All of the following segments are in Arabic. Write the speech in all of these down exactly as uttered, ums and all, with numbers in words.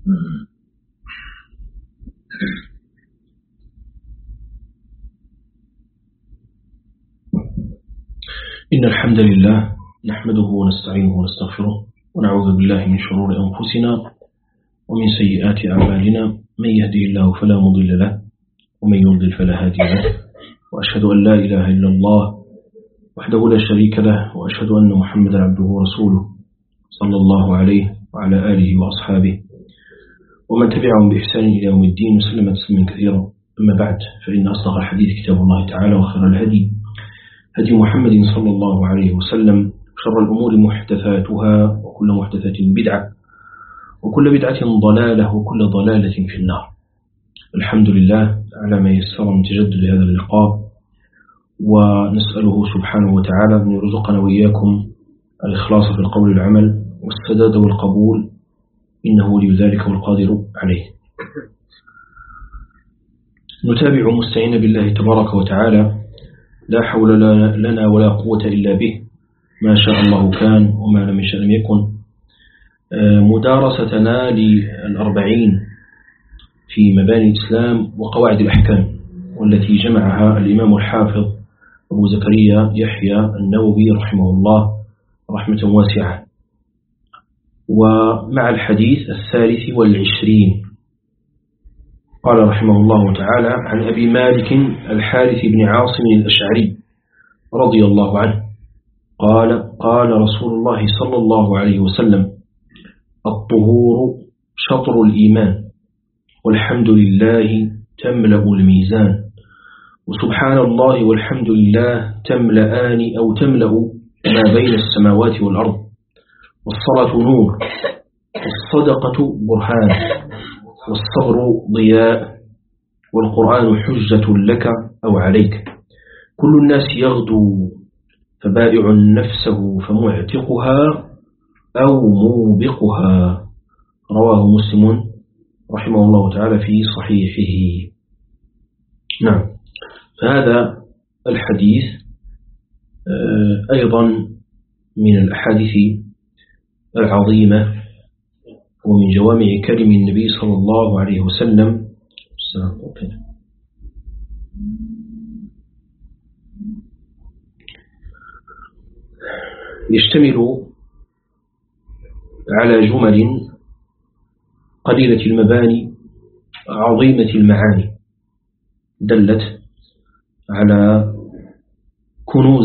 إن الحمد لله نحمده ونستعينه ونستغفره ونعوذ بالله من شرور أنفسنا ومن سيئات أعمالنا. من يهدي الله فلا مضل له ومن يضلل فلا هادي له، وأشهد أن لا إله إلا الله وحده لا شريك له، وأشهد أن محمدا عبده ورسوله صلى الله عليه وعلى آله وأصحابه ومن تبعهم بإحسان إلى يوم الدين وسلم تسليما كثيرا. أما بعد، فإن أصدق الحديث كتاب الله تعالى، وخير الهدي هدي محمد صلى الله عليه وسلم، شر الأمور محدثاتها، وكل محدثة بدعة، وكل بدعة ضلالة، وكل ضلالة في النار. الحمد لله على ما يسر من تجدد هذا اللقاء، ونسأله سبحانه وتعالى أن يرزقنا وإياكم الإخلاص في القول والعمل والسداد والقبول، إنه ولي ذلك والقادر عليه. نتابع مستعين بالله تبارك وتعالى، لا حول لنا ولا قوة إلا به، ما شاء الله كان وما لم يشأ لم يكن، مدارستنا للأربعين في مباني الإسلام وقواعد الأحكام، والتي جمعها الإمام الحافظ أبو زكريا يحيى النووي رحمه الله رحمة واسعة، ومع الحديث الثالث والعشرين. قال رحمه الله تعالى: عن أبي مالك الحارث بن عاصم الأشعري رضي الله عنه قال: قال رسول الله صلى الله عليه وسلم: الطهور شطر الإيمان، والحمد لله تملأ الميزان، وسبحان الله والحمد لله تملأان أو تملأ ما بين السماوات والأرض، والصلاة نور، والصدقة برهان، والصبر ضياء، والقرآن حجة لك أو عليك، كل الناس يغدو فبائع نفسه فمعتقها أو موبقها. رواه مسلم رحمه الله تعالى في صحيحه. نعم، فهذا الحديث أيضا من الأحاديث العظيمة، ومن جوامع كلم النبي صلى الله عليه وسلم. يشتمل على جمل قليلة المباني عظيمة المعاني، دلت على كنوز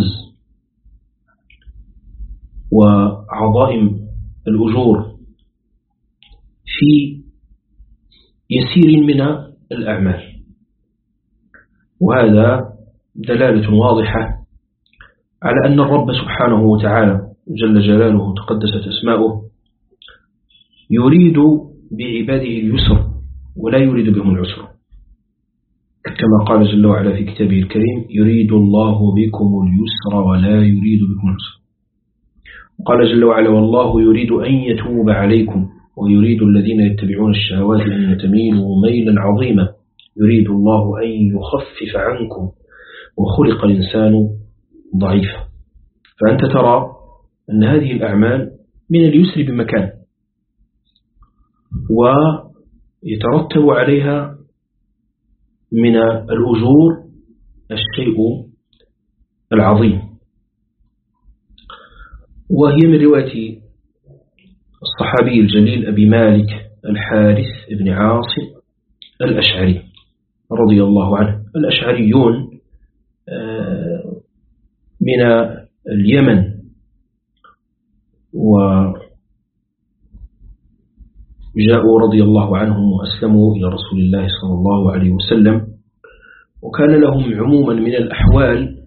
وعظائم الأجور في يسير من الأعمال، وهذا دلالة واضحة على أن الرب سبحانه وتعالى جل جلاله تقدست أسماؤه يريد بعباده اليسر ولا يريد بهم العسر، كما قال جل وعلا في كتابه الكريم: يريد الله بكم اليسر ولا يريد بكم العسر. وقال جل وعلا: والله يريد أن يتوب عليكم ويريد الذين يتبعون الشهوات أن تميلوا ميلا عظيما، يريد الله أن يخفف عنكم وخلق الإنسان ضعيفا. فأنت ترى أن هذه الأعمال من اليسر بمكان، ويترتب عليها من الأجور الشيء العظيم. وهي من رواية الصحابي الجليل أبي مالك الحارث بن عاصم الأشعري رضي الله عنه. الأشعريون من اليمن، وجاءوا رضي الله عنهم وأسلموا إلى رسول الله صلى الله عليه وسلم، وكان لهم عموما من الأحوال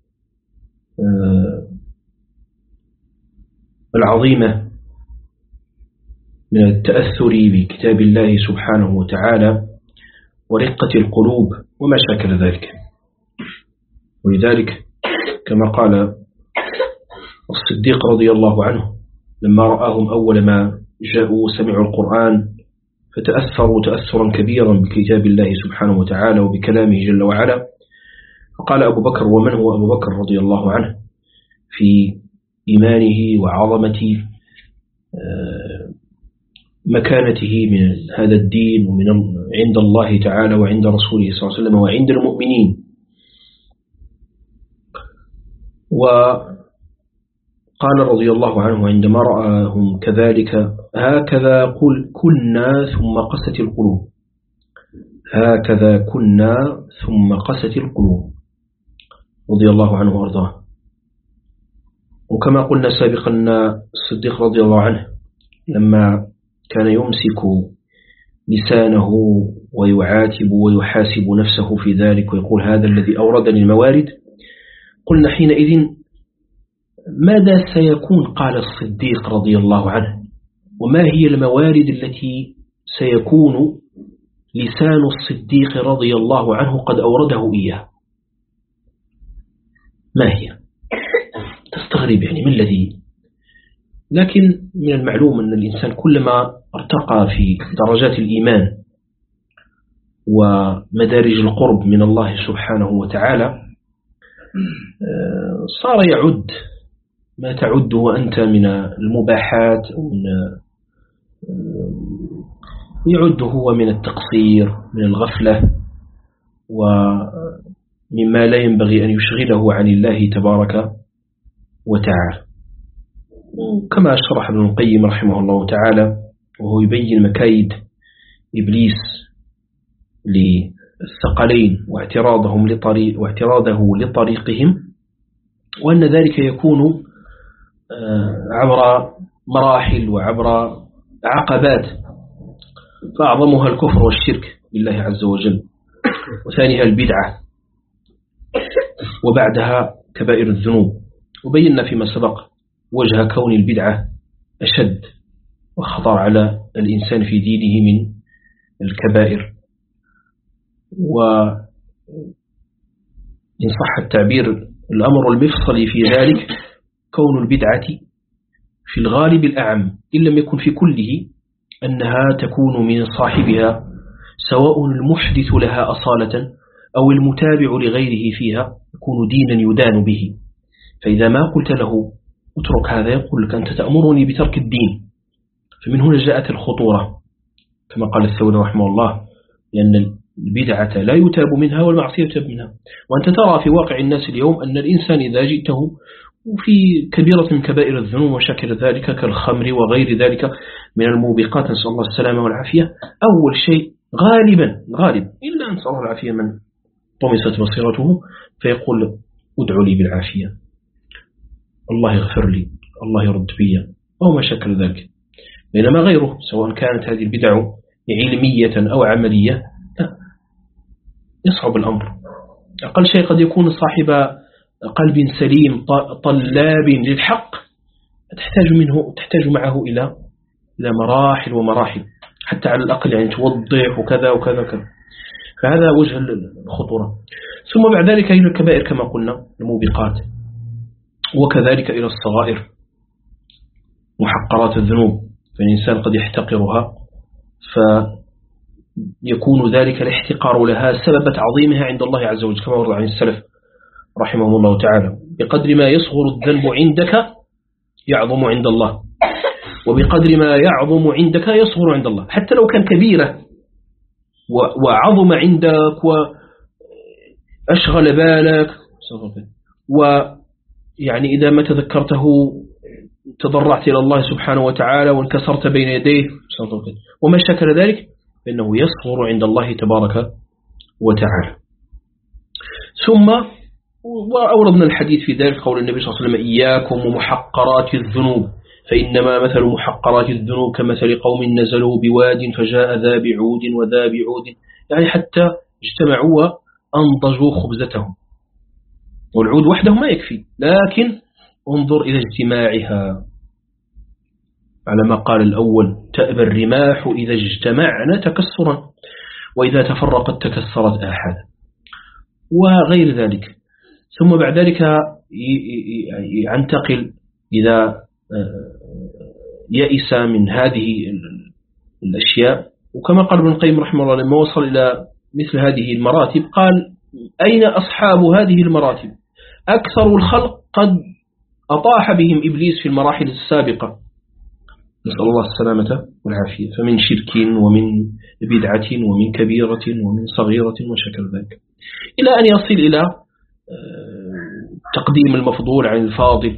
العظيمة من التأثر بكتاب الله سبحانه وتعالى ورقة القلوب وما شاكل ذلك. ولذلك كما قال الصديق رضي الله عنه لما رآهم أول ما جاءوا سمعوا القرآن فتأثروا تأثرا كبيرا بكتاب الله سبحانه وتعالى وبكلامه جل وعلا، فقال أبو بكر: ومن هو أبو بكر رضي الله عنه في إيمانه وعظمة مكانته من هذا الدين ومن عند الله تعالى وعند رسوله صلى الله عليه وسلم وعند المؤمنين. وقال رضي الله عنه عندما رآهم كذلك: هكذا قل كنا ثم قست القلوب، هكذا كنا ثم قست القلوب، رضي الله عنه وارضاه. وكما قلنا سابقا الصديق رضي الله عنه لما كان يمسك لسانه ويعاتب ويحاسب نفسه في ذلك ويقول: هذا الذي أوردني الموارد، قلنا حينئذ ماذا سيكون؟ قال الصديق رضي الله عنه: وما هي الموارد التي سيكون لسان الصديق رضي الله عنه قد أورده إياه؟ ما هي؟ تستغرب يعني ما الذي؟ لكن من المعلوم أن الإنسان كلما ارتقى في درجات الإيمان ومدارج القرب من الله سبحانه وتعالى صار يعد ما تعده أنت من المباحات ومن يعد هو من التقصير، من الغفلة، ومما لا ينبغي أن يشغله عن الله تبارك وتعالى. كما شرح ابن القيم رحمه الله تعالى وهو يبين مكايد إبليس للثقلين واعتراضهم لطريق واعتراضه لطريقهم، وأن ذلك يكون عبر مراحل وعبر عقبات، فأعظمها الكفر والشرك بالله عز وجل، وثانيها البدعة، وبعدها كبائر الذنوب. وبينا فيما سبق وجه كون البدعة أشد وخطر على الإنسان في دينه من الكبائر. وإن صح التعبير الأمر المفصلي في ذلك كون البدعة في الغالب الأعم إن لم يكن في كله أنها تكون من صاحبها، سواء المحدث لها أصالة أو المتابع لغيره فيها، يكون دينا يدان به. فإذا ما قلت له اترك هذا يقول لك أنت تأمرني بترك الدين، فمن هنا جاءت الخطورة كما قال الثوري رحمه الله، لأن البدعة لا يتاب منها والمعصية يتاب منها. وأنت ترى في واقع الناس اليوم أن الإنسان إذا جئته وفي كبيرة من كبائر الذنوب وشكل ذلك كالخمر وغير ذلك من الموبقات، نسأل الله السلامة والعافية، أول شيء غالبا غالب إلا نسأل الله العافية من طمست بصيرته فيقول ادعو لي بالعافية، الله يغفر لي، الله يرد بي، أو ما شكل ذلك. بينما غيره سواء كانت هذه البدع علمية أو عملية لا، يصعب الأمر. أقل شيء قد يكون صاحب قلب سليم طلاب للحق، تحتاج منه تحتاج معه إلى إلى مراحل ومراحل حتى على الأقل يعني توضح وكذا وكذا وكذا. فهذا وجه الخطورة. ثم بعد ذلك إلى الكبائر كما قلنا الموبقات، وكذلك إلى الصغائر محقرات الذنوب، فالإنسان قد يحتقرها فيكون ذلك الاحتقار لها سبب تعظيمها عند الله عز وجل، كما ورد عن السلف رحمه الله تعالى: بقدر ما يصغر الذنب عندك يعظم عند الله، وبقدر ما يعظم عندك يصغر عند الله. حتى لو كان كبيرة وعظم عندك وأشغل بالك، ويعني إذا ما تذكرته تضرعت إلى الله سبحانه وتعالى وانكسرت بين يديه وما شكل ذلك، فإنه يصغر عند الله تبارك وتعالى. ثم وأوردنا الحديث في ذلك قول النبي صلى الله عليه وسلم: إياكم ومحقرات الذنوب فإنما مثل محقرات الذنوب كمثل قوم نزلوا بواد فجاء ذا بعود وذا بعود، يعني حتى اجتمعوا وأنضجوا خبزتهم. والعود وحده ما يكفي، لكن انظر إلى اجتماعها، على ما قال الأول: تأبى الرماح إذا اجتمعنا تكسرا وإذا تفرقت تكسرت آحادا، وغير ذلك. ثم بعد ذلك ينتقل إذا يئس من هذه الأشياء، وكما قال ابن القيم رحمه الله لما وصل إلى مثل هذه المراتب قال: أين أصحاب هذه المراتب؟ أكثر الخلق قد أطاح بهم إبليس في المراحل السابقة، نسأل الله السلامة والعافية. فمن شرك ومن بدعة ومن كبيرة ومن صغيرة وشكل ذلك، إلى أن يصل إلى تقديم المفضول عن الفاضل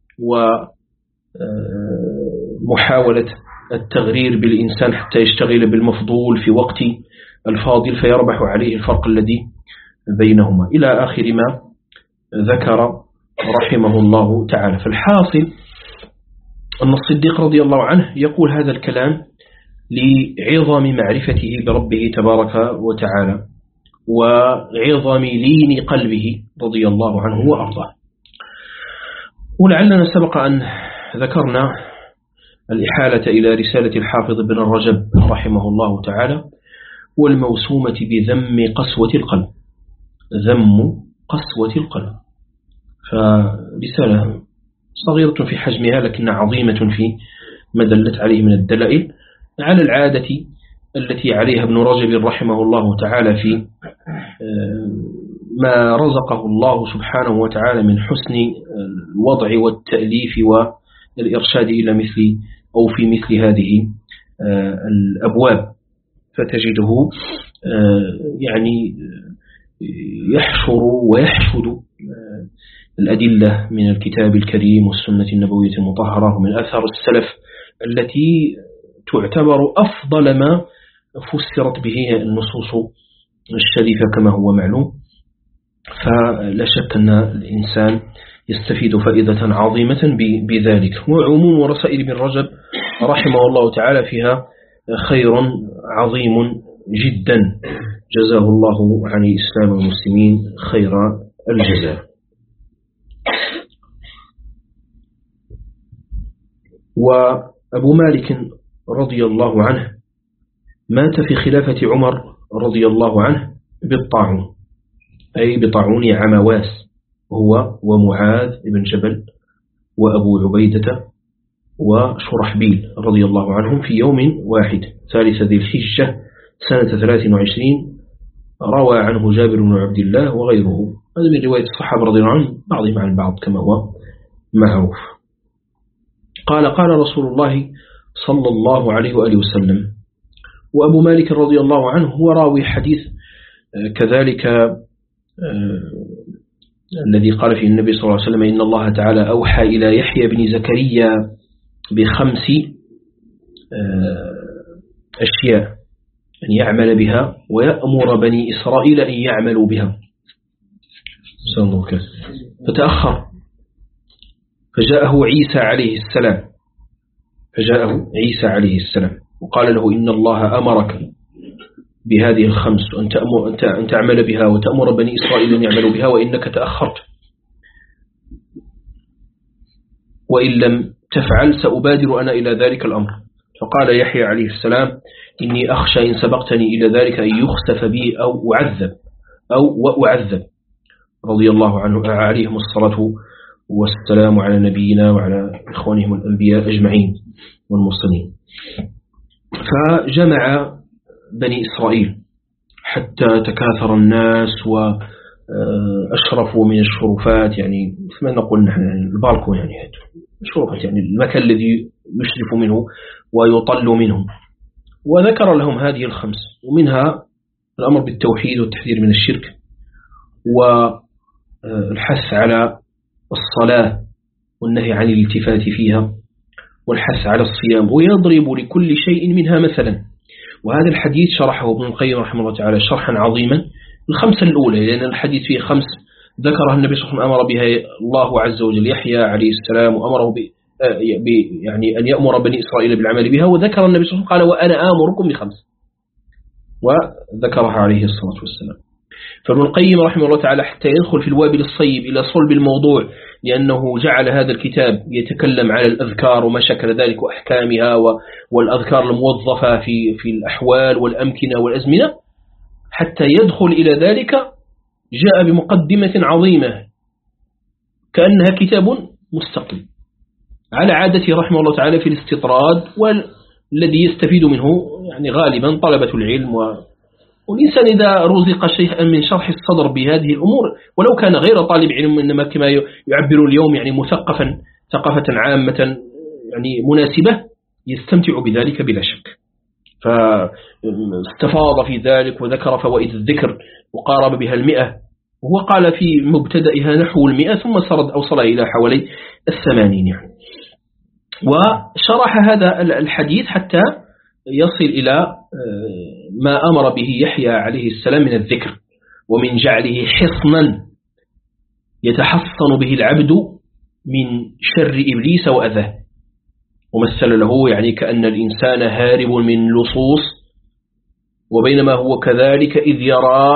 ومحاولة التغرير بالإنسان حتى يشتغل بالمفضول في وقت الفاضل فيربح عليه الفرق الذي بينهما، إلى آخر ما ذكر رحمه الله تعالى. فالحاصل أن الصديق رضي الله عنه يقول هذا الكلام لعظم معرفته بربه تبارك وتعالى وعظم لين قلبه رضي الله عنه وأرضاه. ولعلنا سبق أن ذكرنا الإحالة إلى رسالة الحافظ بن رجب رحمه الله تعالى والموسومة بذم قسوة القلب، ذم قسوة القلب، فرسالة صغيرة في حجمها لكنها عظيمة في ما دلت عليه من الدلائل على العادة التي عليها ابن رجب رحمه الله تعالى في ما رزقه الله سبحانه وتعالى من حسن الوضع والتأليف والإرشاد إلى مثل أو في مثل هذه الأبواب، فتجده يعني يحشر ويحشد الأدلة من الكتاب الكريم والسنة النبوية المطهرة ومن أثر السلف التي تعتبر أفضل ما فسرت به النصوص الشريفة كما هو معلوم. فلا شك أن الإنسان يستفيد فائدة عظيمة بذلك. وعموم رسائل ابن رجب رحمه الله تعالى فيها خير عظيم جدا، جزاه الله عن الإسلام والمسلمين خير الجزاء. وأبو مالك رضي الله عنه مات في خلافة عمر رضي الله عنه بالطاعون، أي بطاعون عمواس، هو ومعاذ بن جبل وأبو عبيدة وشرحبيل رضي الله عنهم في يوم واحد ثالث ذي الحجة سنة ثلاث وعشرين. روى عنه جابر بن عبد الله وغيره، هذا من رواية الصحابة رضي الله عنهم بعضهم عن بعض كما هو معروف. قال قال رسول الله صلى الله عليه وآله وسلم. وأبو مالك رضي الله عنه هو راوي حديث كذلك الذي قال فيه النبي صلى الله عليه وسلم إن الله تعالى أوحى إلى يحيى بن زكريا بخمس أشياء أن يعمل بها ويأمر بني إسرائيل أن يعملوا بها، فتأخر فجاءه عيسى عليه السلام فجاءه عيسى عليه السلام وقال له إن الله أمرك بهذه الخمس أن تأمر أن أن تعمل بها وتأمر بني إسرائيل أن يعملوا بها وإنك تأخرت، وإن لم تفعل سأبادر أنا إلى ذلك الأمر. فقال يحيى عليه السلام إني أخشى إن سبقتني إلى ذلك أن يخسف بي أو أعذب أو وأعذب، رضي الله عنه عليهم الصلاة والسلام على نبينا وعلى إخوانهم الأنبياء أجمعين والمرسلين. فجمع بني إسرائيل حتى تكاثر الناس وأشرفوا من الشرفات، يعني ما نقول نحن البالكون، يعني الشرفات يعني المكان الذي يشرف منه ويطل منه، وذكر لهم هذه الخمس، ومنها الأمر بالتوحيد والتحذير من الشرك والحث على الصلاة والنهي عن الالتفات فيها والحث على الصيام، ويضرب لكل شيء منها مثلا. وهذا الحديث شرحه ابن القيم رحمه الله تعالى شرحا عظيما. الخمسة الأولى لأن الحديث فيه خمس ذكرها النبي صلى الله عليه وسلم أمر بها الله عز وجل يحيى عليه السلام وأمره ب يعني أن يأمر بني إسرائيل بالعمل بها، وذكر النبي صلى الله عليه وسلم قال وأنا آمركم بخمس وذكرها عليه الصلاة والسلام. فابن القيم رحمه الله تعالى حتى يدخل في الوابل الصيب إلى صلب الموضوع، لأنه جعل هذا الكتاب يتكلم على الأذكار وما شكل ذلك وأحكامها والأذكار الموظفة في في الأحوال والأمكنة والأزمنة، حتى يدخل إلى ذلك جاء بمقدمة عظيمة كأنها كتاب مستقل على عادته رحمه الله تعالى في الاستطراد، والذي يستفيد منه يعني غالبا طلبة العلم. والإنسان إذا رزق شيئا من شرح الصدر بهذه الأمور ولو كان غير طالب علم إنما كما يعبر اليوم يعني مثقفا ثقافة عامة يعني مناسبة، يستمتع بذلك بلا شك. فاستفاض في ذلك وذكر فوائد الذكر وقارب بها المئة، وهو قال في مبتدئها نحو المئة ثم سرد أوصل إلى حوالي الثمانين يعني. وشرح هذا الحديث حتى يصل إلى ما أمر به يحيى عليه السلام من الذكر، ومن جعله حصنا يتحصن به العبد من شر إبليس وأذاه. ومثل له يعني كأن الإنسان هارب من لصوص، وبينما هو كذلك إذ يرى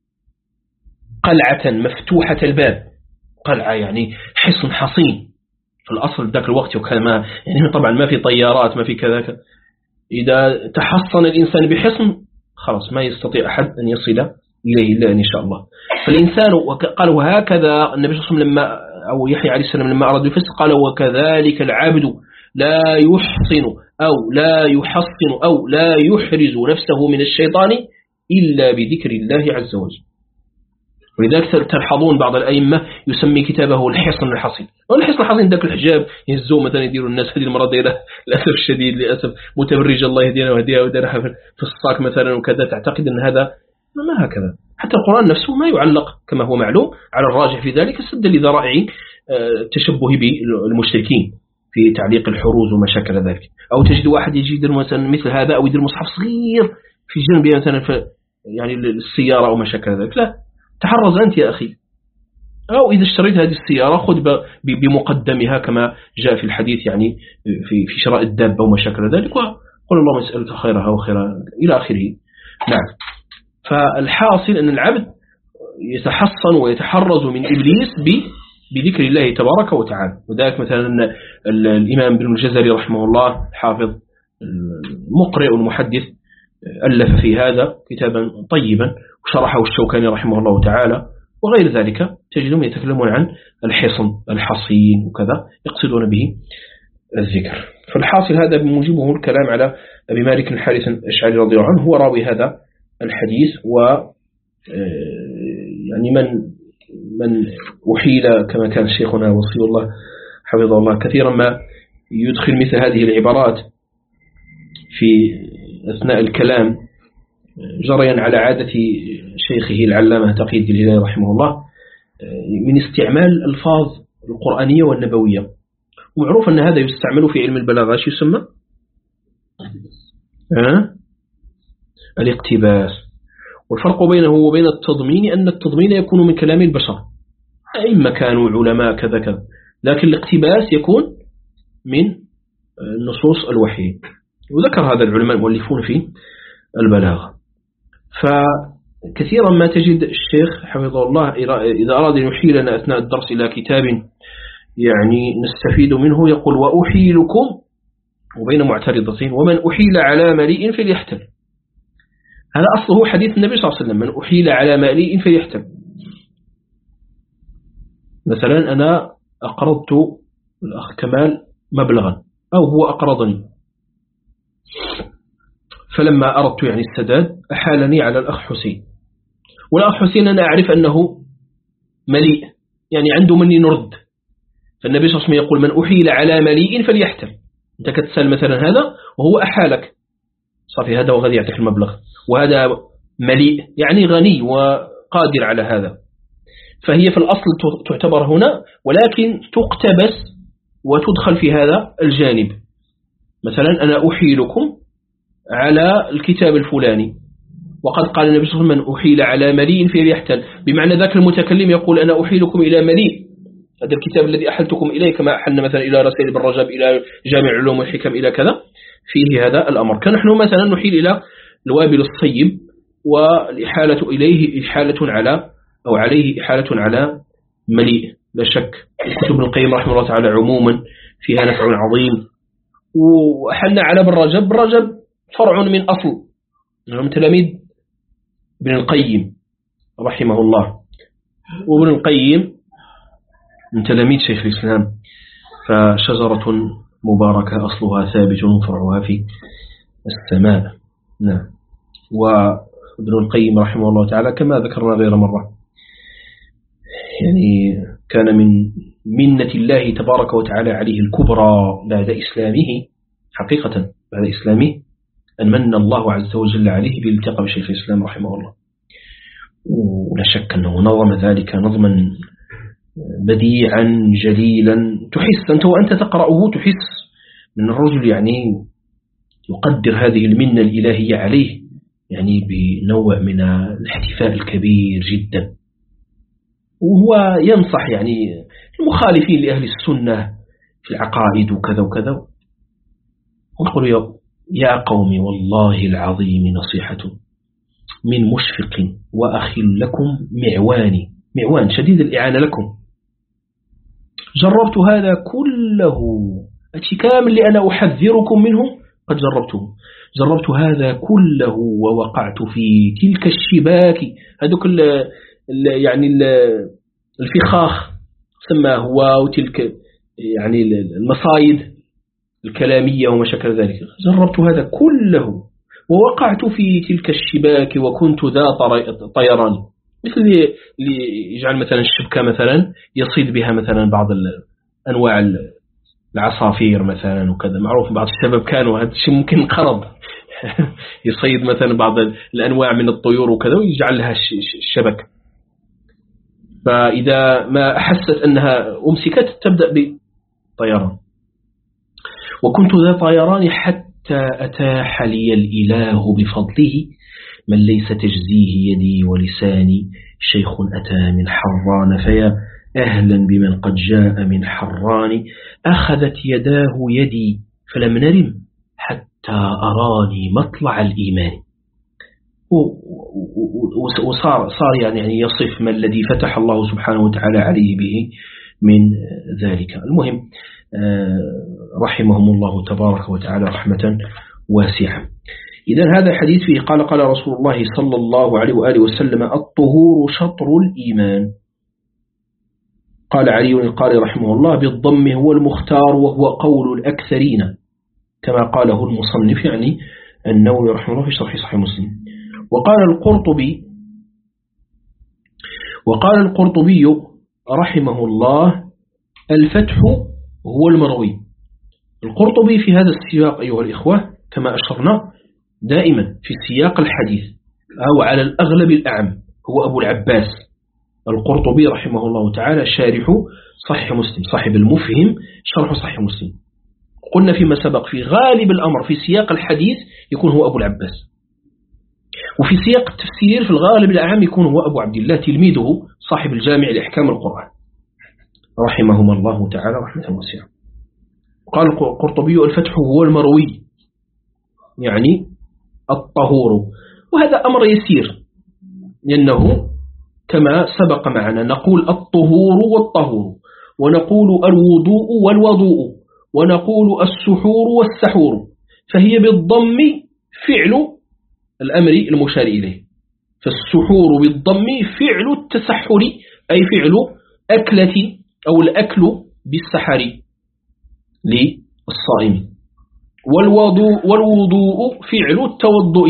قلعة مفتوحة الباب، قلعة يعني حصن حصين في الأصل ذاك الوقت، وكما يعني طبعا ما في طيارات ما في كذا، إذا تحصن الإنسان بحصن خلاص ما يستطيع أحد أن يصل إليه إلا إن شاء الله. فالإنسان قال وهكذا النبي صلى الله عليه وسلم لما أو يحيى عليه السلام لما أراد يفسر قال وكذلك العبد لا يحصن أو لا يحصن أو لا يحرز نفسه من الشيطان إلا بذكر الله عز وجل. ولذلك تلحظون بعض الأئمة يسمي كتابه الحصن الحصين. والحصن الحصين ذاك الحجاب يهزوه مثلا يديروا الناس هذه المرة ديره للأسف الشديد للأسف متبرج الله يهدينا ويهديها ودارها في الصاك مثلا وكذا، تعتقد أن هذا ما هكذا. حتى القرآن نفسه ما يعلق كما هو معلوم على الراجح في ذلك سدا لذرائع التشبه بالمشركين في تعليق الحروز وما شاكل ذلك. أو تجد واحد يجي يدير مثلا مثل هذا أو يدير مصحف صغير في جنبه مثلا في يعني السيارة أو ما شاكل ذلك. لا، تحرز أنت يا أخي. أو إذا اشتريت هذه السيارة خذ بمقدمها كما جاء في الحديث يعني في في شراء الدابة وما شاكل ذلك، وقل اللهم اسألك خيرها وخيرها إلى آخره. نعم. فالحاصل أن العبد يتحصن ويتحرز من إبليس بذكر الله تبارك وتعالى. وذلك مثلا الإمام ابن الجزري رحمه الله حافظ المقرئ والمحدث ألف في هذا كتابا طيبا وشرحه الشوكاني رحمه الله تعالى وغير ذلك، تجدهم يتكلمون عن الحصن الحصين وكذا يقصدون به الذكر. فالحاصل هذا بموجبه الكلام على أبي مالك الحارث الأشعري رضي الله عنه، هو راوي هذا الحديث. و يعني من من أحيل كما كان شيخنا وصي الله حفظه الله كثيرا ما يدخل مثل هذه العبارات في أثناء الكلام جريا على عادة شيخه العلامة تقي الدين الهلالي رحمه الله من استعمال الألفاظ القرآنية والنبوية. ومعروف أن هذا يستعمل في علم البلاغة، شو يسمى؟ أه؟ الاقتباس. والفرق بينه وبين التضمين أن التضمين يكون من كلام البشر إما كانوا علماء كذا كذا، لكن الاقتباس يكون من النصوص الوحية. وذكر هذا العلماء المؤلفون في البلاغة. فكثيرا ما تجد الشيخ حفظه الله إذا أراد أن يحيلنا أثناء الدرس إلى كتاب يعني نستفيد منه يقول وأحيلكم وبين معترضتين ومن أحيل على مليء فليحتل. هذا أصله حديث النبي صلى الله عليه وسلم، من أحيل على مليء فليحتل. مثلا أنا أقرضت الأخ كمال مبلغا أو هو أقرضني، فلما أردت يعني السداد أحالني على الأخ حسين، والأخ حسين أنا أعرف أنه مليء يعني عنده مني نرد، فالنبي صلى الله عليه وسلم يقول من أحيل على مليء فليحتل. أنت كتسأل مثلا هذا وهو أحالك صافي، هذا وغادي يعطيك المبلغ، وهذا مليء يعني غني وقادر على هذا، فهي في الأصل تعتبر هنا ولكن تقتبس وتدخل في هذا الجانب. مثلا أنا أحيلكم على الكتاب الفلاني، وقد قال النبي صلى الله عليه وسلم من أحيل على مليء فليحتل، بمعنى ذاك المتكلم يقول أنا أحيلكم إلى مليء، هذا الكتاب الذي أحلتكم إليه كما أحلنا مثلا إلى رسائل ابن رجب إلى جامع العلوم والحكم إلى كذا، فيه هذا الأمر. كنحن مثلا نحيل إلى الوابل الصيب والإحالة إليه إحالة على أو عليه إحالة على مليء لا شك. كتب ابن القيم رحمه الله تعالى عموما فيها نفع عظيم. وأحلنا على ابن رجب، ابن رجب فرع من أصل من تلاميذ ابن القيم رحمه الله، وابن القيم من تلاميذ شيخ الإسلام، فشجرة مباركة أصلها ثابت فرعها في السماء. نعم. وابن القيم رحمه الله تعالى كما ذكرنا غير مرة يعني كان من منة الله تبارك وتعالى عليه الكبرى بعد إسلامه حقيقة بعد إسلامه أن من الله عز وجل عليه بالالتقاء بشيخ الإسلام رحمه الله، ولا شك أنه نظم ذلك نظما بديعا جليلا، تحس أنت وأنت تقرأه تحس من الرجل يعني يقدر هذه المنة الإلهية عليه يعني بنوع من الاحتفاء الكبير جدا. وهو ينصح يعني المخالفين لأهل السنة في العقائد وكذا وكذا، ونقول يا قوم والله العظيم نصيحة من مشفق وأخ لكم معواني، معوان شديد الإعانة لكم، جربت هذا كله أتي كامل لأنا أحذركم منه، قد جربته جربت هذا كله ووقعت في تلك الشباك، هذوك يعني الفخاخ سماه هو، وتلك يعني المصايد الكلامية وما شكل ذلك، جربت هذا كله ووقعت في تلك الشباك وكنت ذا طيران، مثل اللي يجعل مثلا الشبكة مثلا يصيد بها مثلا بعض أنواع العصافير مثلا وكذا، معروف بعض الشباب كانوا هذا الشيء ممكن قرض يصيد مثلا بعض الأنواع من الطيور وكذا ويجعل لها الشبكة، فإذا ما أحست أنها أمسكت تبدأ بطيران. وكنت ذا طيران حتى أتاح لي الإله بفضله من ليس تجزيه يدي ولساني، شيخ أتى من حران فيا أهلا بمن قد جاء من حران، أخذت يداه يدي فلم نرم حتى أراني مطلع الإيمان. وصار صار يعني يصف ما الذي فتح الله سبحانه وتعالى عليه به من ذلك. المهم رحمهم الله تبارك وتعالى رحمة واسعة. إذن هذا حديث فيه قال قال رسول الله صلى الله عليه وآله وسلم الطهور شطر الإيمان. قال علي القاري رحمه الله بالضم هو المختار وهو قول الأكثرين كما قاله المصنف يعني النووي رحمه الله في شرح صحيح مسلم. وقال القرطبي وقال القرطبي رحمه الله الفتح هو المروي. القرطبي في هذا السياق أيها الإخوة كما أشرنا دائما في سياق الحديث أو على الأغلب الأعم هو أبو العباس القرطبي رحمه الله تعالى شارح صحيح مسلم، صاحب المفهم شرح صحيح مسلم. قلنا فيما سبق في غالب الأمر في سياق الحديث يكون هو أبو العباس، وفي سياق التفسير في الغالب الأعم يكون هو أبو عبد الله تلميذه صاحب الجامع لإحكام القرآن رحمهما الله تعالى رحمة واسعة. قال القرطبي الفتح هو المروي يعني الطهور، وهذا أمر يسير لأنه كما سبق معنا نقول الطهور والطهور، ونقول الوضوء والوضوء، ونقول السحور والسحور، فهي بالضم فعل الأمر المشار إليه، فالسحور بالضم فعل التسحر أي فعل أكلة أو الأكل بالسحر للصائم، والوضوء, والوضوء فعل التوضؤ،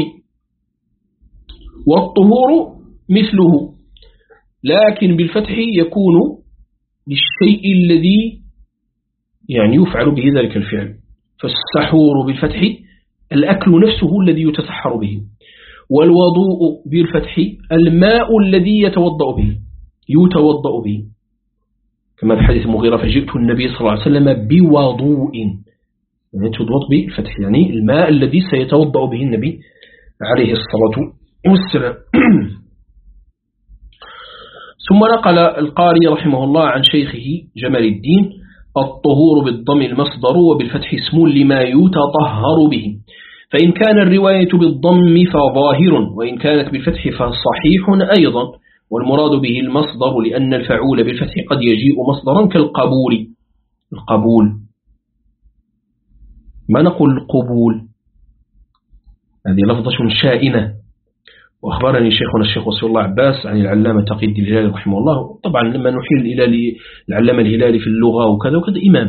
والطهور مثله لكن بالفتح يكون للشيء الذي يعني يفعل به ذلك الفعل، فالسحور بالفتح الأكل نفسه الذي يتسحر به، والوضوء بالفتح الماء الذي يتوضأ به يتوضأ به كما في حديث المغيرة فجئت النبي صلى الله عليه وسلم بوضوء يعني يتوضأ بالفتح يعني الماء الذي سيتوضأ به النبي عليه الصلاة والسلام. ثم نقل القاري رحمه الله عن شيخه جمال الدين الطهور بالضم المصدر وبالفتح اسم لما يتطهر به، فإن كان الرواية بالضم فظاهر، وإن كانت بالفتح فصحيح أيضا، والمراد به المصدر لأن الفعول بالفتح قد يجيء مصدرا كالقبول. القبول ما نقول القبول، هذه لفظة شائنة. وأخبرني شيخنا الشيخ وصي الله عباس عن العلامة تقي الدين الهلالي رحمه الله، طبعا لما نحيل الهلالي العلامة الهلالي في اللغة وكذا وكذا إمام،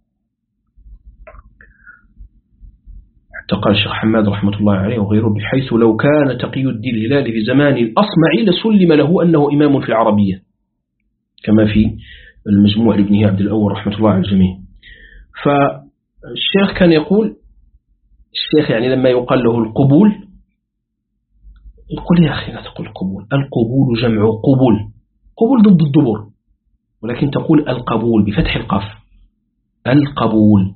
حتى قال الشيخ حماد رحمة الله عليه وغيره بحيث لو كان تقي الدين الهلالي في زمان الأصمع لسلم له أنه إمام في العربية كما في المجموع لابنه عبد الأول رحمة الله على الجميع. فالشيخ كان يقول الشيخ يعني لما يقال له القبول يقول يا أخي لا تقول القبول، القبول جمع قبول، قبول ضد الدبر، ولكن تقول القبول بفتح القاف، القبول.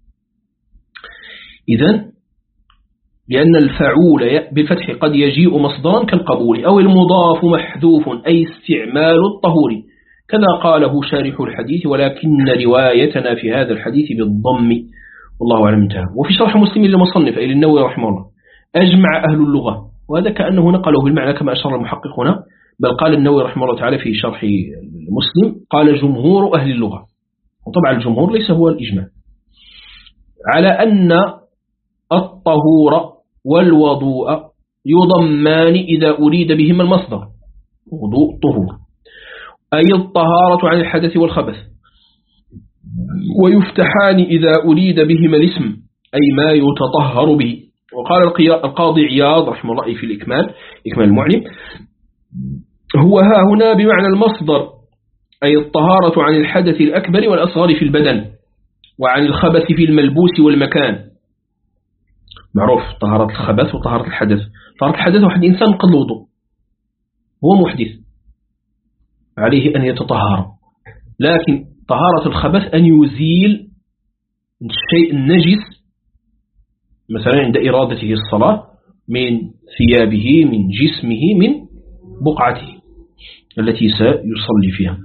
إذن لأن الفعول بفتح قد يجيء مصدرا كالقبول، أو المضاف محذوف أي استعمال الطهور، كذا قاله شارح الحديث، ولكن روايتنا في هذا الحديث بالضم والله أعلم انتهى. وفي شرح مسلم للمصنف أي للنووي رحمه الله أجمع أهل اللغة، وهذا كأنه نقله بالمعنى كما أشار المحقق هنا، بل قال النووي رحمه الله تعالى في شرح مسلم قال جمهور أهل اللغة، وطبعا الجمهور ليس هو الإجماع، على أن الطهور والوضوء يضمان إذا أريد بهما المصدر، وضوء طهور، أي الطهارة عن الحدث والخبث، ويفتحان إذا أريد بهما الاسم أي ما يتطهر به. وقال القاضي عياض رحمه الله في الإكمال إكمال المعلم هو ها هنا بمعنى المصدر، أي الطهارة عن الحدث الأكبر والأصغر في البدن، وعن الخبث في الملبوس والمكان. معروف طهارة الخبث وطهارة الحدث. طهارة الحدث واحد إنسان قد الوضوء هو محدث عليه أن يتطهر، لكن طهارة الخبث أن يزيل الشيء النجس مثلا عند إرادته الصلاة من ثيابه، من جسمه، من بقعته التي سيصلي فيها.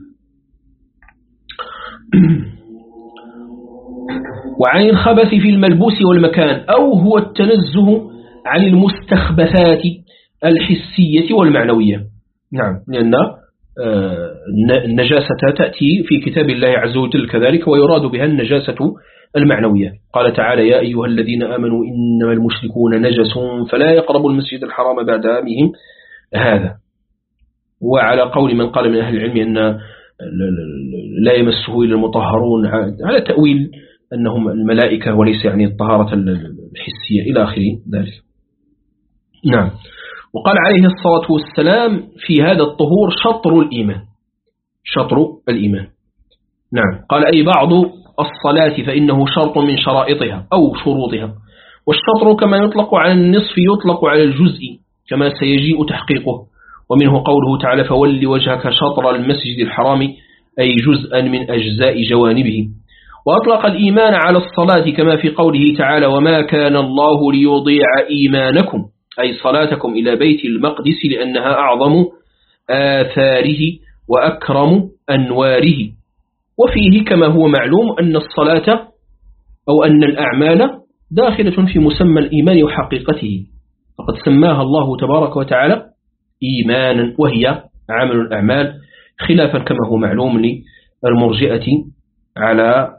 وعن الخبث في الملبوس والمكان، أو هو التنزه عن المستخبثات الحسية والمعنوية. نعم، لأن النجاسة تأتي في كتاب الله عز وجل كذلك، ويراد بها النجاسة المعنوية. قال تعالى يا أيها الذين آمنوا إنما المشركون نجس فلا يقربوا المسجد الحرام بعد عامهم هذا. وعلى قول من قال من أهل العلم أن لا يمسه إلا المطهرون، على تأويل أنهم الملائكة وليس يعني الطهارة الحسية إلى آخر ذلك. نعم. وقال عليه الصلاة والسلام في هذا الطهور شطر الإيمان، شطر الإيمان. نعم. قال أي بعض الصلاة فإنه شرط من شرائطها أو شروطها، والشطر كما يطلق على النصف يطلق على الجزء كما سيجيء تحقيقه. ومنه قوله تعالى فول وجهك شطر المسجد الحرام أي جزءا من أجزاء جوانبه. وأطلق الإيمان على الصلاة كما في قوله تعالى وما كان الله ليضيع إيمانكم أي صلاتكم إلى بيت المقدس لأنها أعظم آثاره وأكرم أنواره. وفيه كما هو معلوم أن الصلاة أو أن الأعمال داخلة في مسمى الإيمان وحقيقته، فقد سماها الله تبارك وتعالى إيمانا وهي عمل الأعمال، خلافا كما هو معلوم للمرجئة على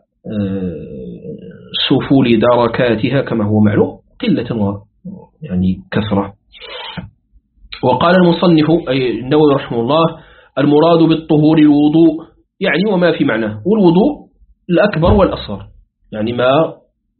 سفول دركاتها كما هو معلوم قلة يعني كثرة. وقال المصنف أي النووي رحمه الله المراد بالطهور الوضوء، يعني وما في معناه، والوضوء الأكبر والأصغر، يعني ما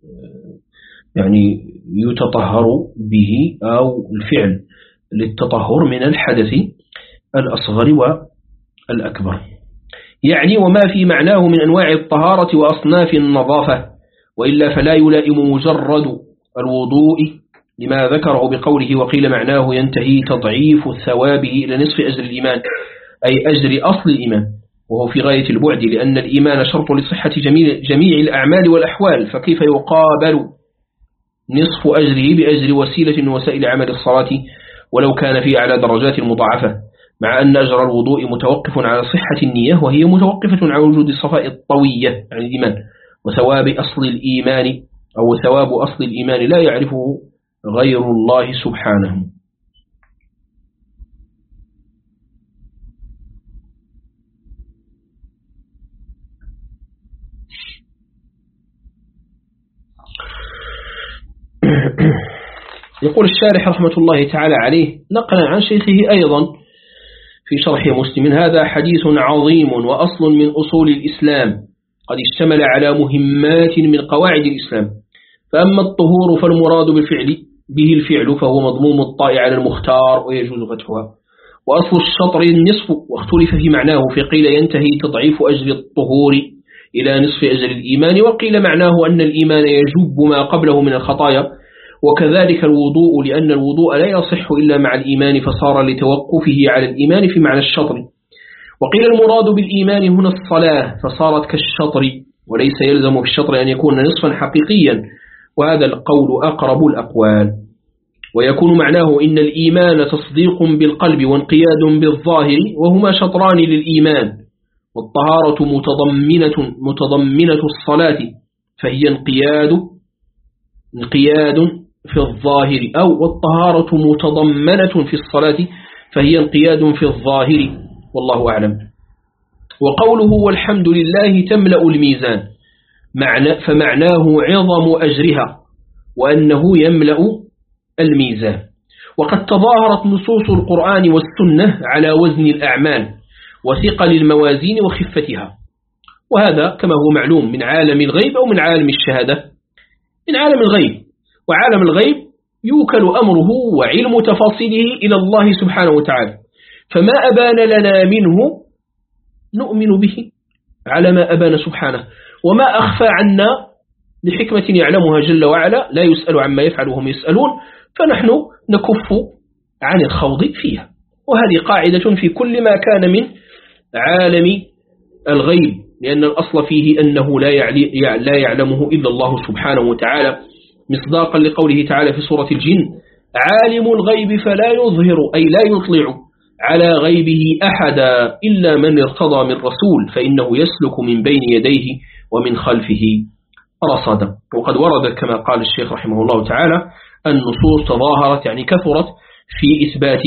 يعني يتطهر به أو الفعل للتطهر من الحدث الأصغر والأكبر، يعني وما في معناه من أنواع الطهارة وأصناف النظافة، وإلا فلا يلائم مجرد الوضوء لما ذكره بقوله وقيل معناه ينتهي تضعيف ثوابه إلى نصف أجر الإيمان أي أجر أصل الإيمان، وهو في غاية البعد لأن الإيمان شرط لصحة جميع, جميع الأعمال والأحوال، فكيف يقابل نصف أجره بأجر وسيلة من وسائل عمل الصلاة ولو كان في أعلى درجات المضاعفة، مع أن أجر الوضوء متوقف على صحة النية وهي متوقفة على وجود الصفاء الطوية عن الإيمان، وثواب أصل الإيمان أو ثواب أصل الإيمان لا يعرفه غير الله سبحانه. يقول الشارح رحمة الله تعالى عليه نقلا عن شيخه أيضا في شرح مسلم هذا حديث عظيم وأصل من أصول الإسلام قد اشتمل على مهمات من قواعد الإسلام، فأما الطهور فالمراد بالفعل به الفعل فهو مضموم الطاء على المختار ويجوز فتحها، وأصل الشطر النصف واختلف في معناه، فقيل ينتهي تضعيف أجر الطهور إلى نصف أجر الإيمان، وقيل معناه أن الإيمان يجب ما قبله من الخطايا وكذلك الوضوء، لأن الوضوء لا يصح إلا مع الإيمان فصار لتوقفه على الإيمان في معنى الشطر. وقيل المراد بالإيمان هنا الصلاة فصارت كالشطر، وليس يلزم في الشطر أن يكون نصفا حقيقيا، وهذا القول أقرب الأقوال. ويكون معناه إن الإيمان تصديق بالقلب وانقياد بالظاهر، وهما شطران للإيمان. والطهارة متضمنة, متضمنة الصلاة فهي انقياد انقياد في الظاهر، أو والطهارة متضمنة في الصلاة فهي انقياد في الظاهر، والله أعلم. وقوله والحمد لله تملأ الميزان معنى فمعناه عظم أجرها وأنه يملأ الميزان. وقد تظاهرت نصوص القرآن والسنة على وزن الأعمال وثقل الموازين وخفتها، وهذا كما هو معلوم من عالم الغيب أو من عالم الشهادة. من عالم الغيب، وعالم الغيب يوكل أمره وعلم تفاصيله إلى الله سبحانه وتعالى، فما أبان لنا منه نؤمن به على ما أبان سبحانه، وما أخفى عنا لحكمة يعلمها جل وعلا لا يسأل عما يفعل وهم يسألون، فنحن نكف عن الخوض فيها. وهذه قاعدة في كل ما كان من عالم الغيب، لأن الأصل فيه أنه لا يعلمه إلا الله سبحانه وتعالى، مصداقا لقوله تعالى في سورة الجن: عالم الغيب فلا يظهر أي لا يطلع على غيبه أحدا إلا من ارتضى من رسول فإنه يسلك من بين يديه ومن خلفه رصدا. وقد وردت كما قال الشيخ رحمه الله تعالى النصوص تظاهرت يعني كثرت في إثبات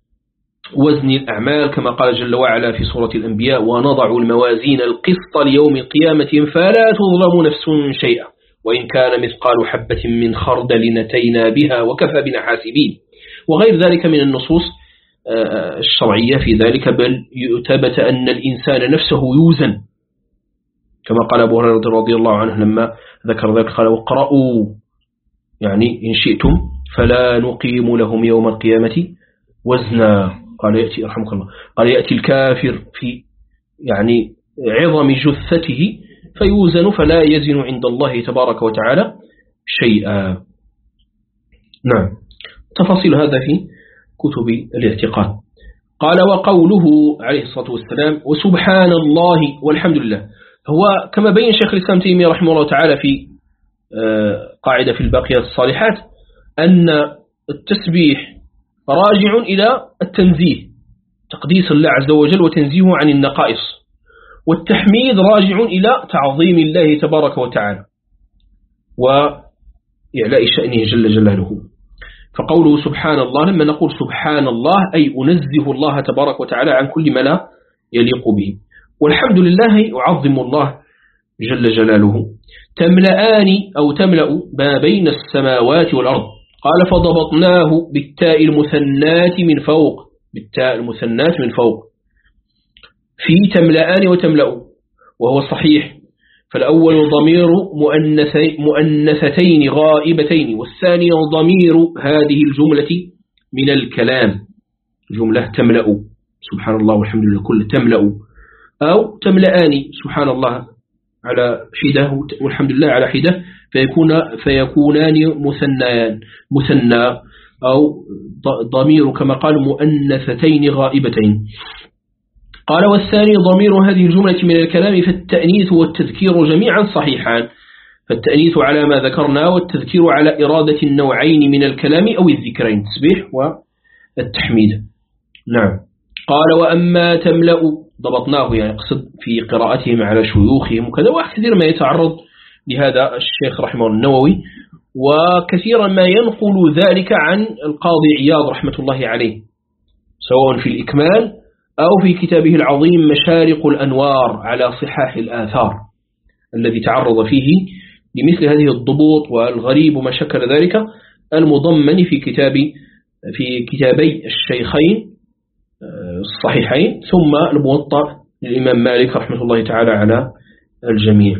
وزن الأعمال، كما قال جل وعلا في سورة الأنبياء: ونضع الموازين القسط ليوم القيامة فلا تظلم نفس شيئا وإن كان مثقال حبة من خردل أتينا بها وكفى بنا حاسبين. وغير ذلك من النصوص الشرعية في ذلك، بل يثبت أن الإنسان نفسه يوزن، كما قال أبو هريرة رضي الله عنه لما ذكر ذلك قال: وقرأوا يعني إن شئتم فلا نقيم لهم يوم القيامة وزنا. قال يأتي رحمك الله قال يأتي الكافر في يعني عظم جثته فيوزن فلا يزن عند الله تبارك وتعالى شيئا. نعم، تفاصيل هذا في كتب الاعتقاد. قال: وقوله عليه الصلاة والسلام وسبحان الله والحمد لله، هو كما بين شيخ الإسلام تيمية رحمه الله تعالى في قاعدة في الباقيات الصالحات أن التسبيح راجع إلى التنزيه، تقديس الله عز وجل وتنزيهه عن النقائص، والتحميد راجع إلى تعظيم الله تبارك وتعالى وإعلاء شأنه جل جلاله. فقوله سبحان الله، لما نقول سبحان الله أي أنزه الله تبارك وتعالى عن كل ما لا يليق به. والحمد لله أعظم الله جل جلاله. تملأان أو تملأ ما بين السماوات والأرض. قال: فضبطناه بالتاء المثنات من فوق، بالتاء المثنات من فوق في تملأان وتملأ، وهو صحيح. فالأول ضمير مؤنثتين غائبتين، والثاني ضمير هذه الجملة من الكلام، جملة تملأ سبحان الله والحمد لله كل تملأ، أو تملأان سبحان الله على حدة والحمد لله على حدة، فيكون فيكونان مثنيان مثنى، أو ضمير كما قال مؤنثتين غائبتين. قال: والثاني ضمير هذه الجملة من الكلام، فالتأنيث والتذكير جميعا صحيحان، فالتأنيث على ما ذكرنا، والتذكير على إرادة النوعين من الكلام أو الذكرين، التسبيح والتحميد. نعم. قال: وأما تملأ، ضبطناه يعني قصد في قراءتهم على شيوخهم وكذا، وكثير ما يتعرض لهذا الشيخ رحمه النووي، وكثيرا ما ينقل ذلك عن القاضي عياض رحمة الله عليه، سواء في الإكمال أو في كتابه العظيم مشارق الأنوار على صحاح الآثار، الذي تعرض فيه لمثل هذه الضبوط والغريب وما شكل ذلك، المضمن في كتاب في كتابي الشيخين الصحيحين، ثم الموطأ للإمام مالك رحمة الله تعالى على الجميع.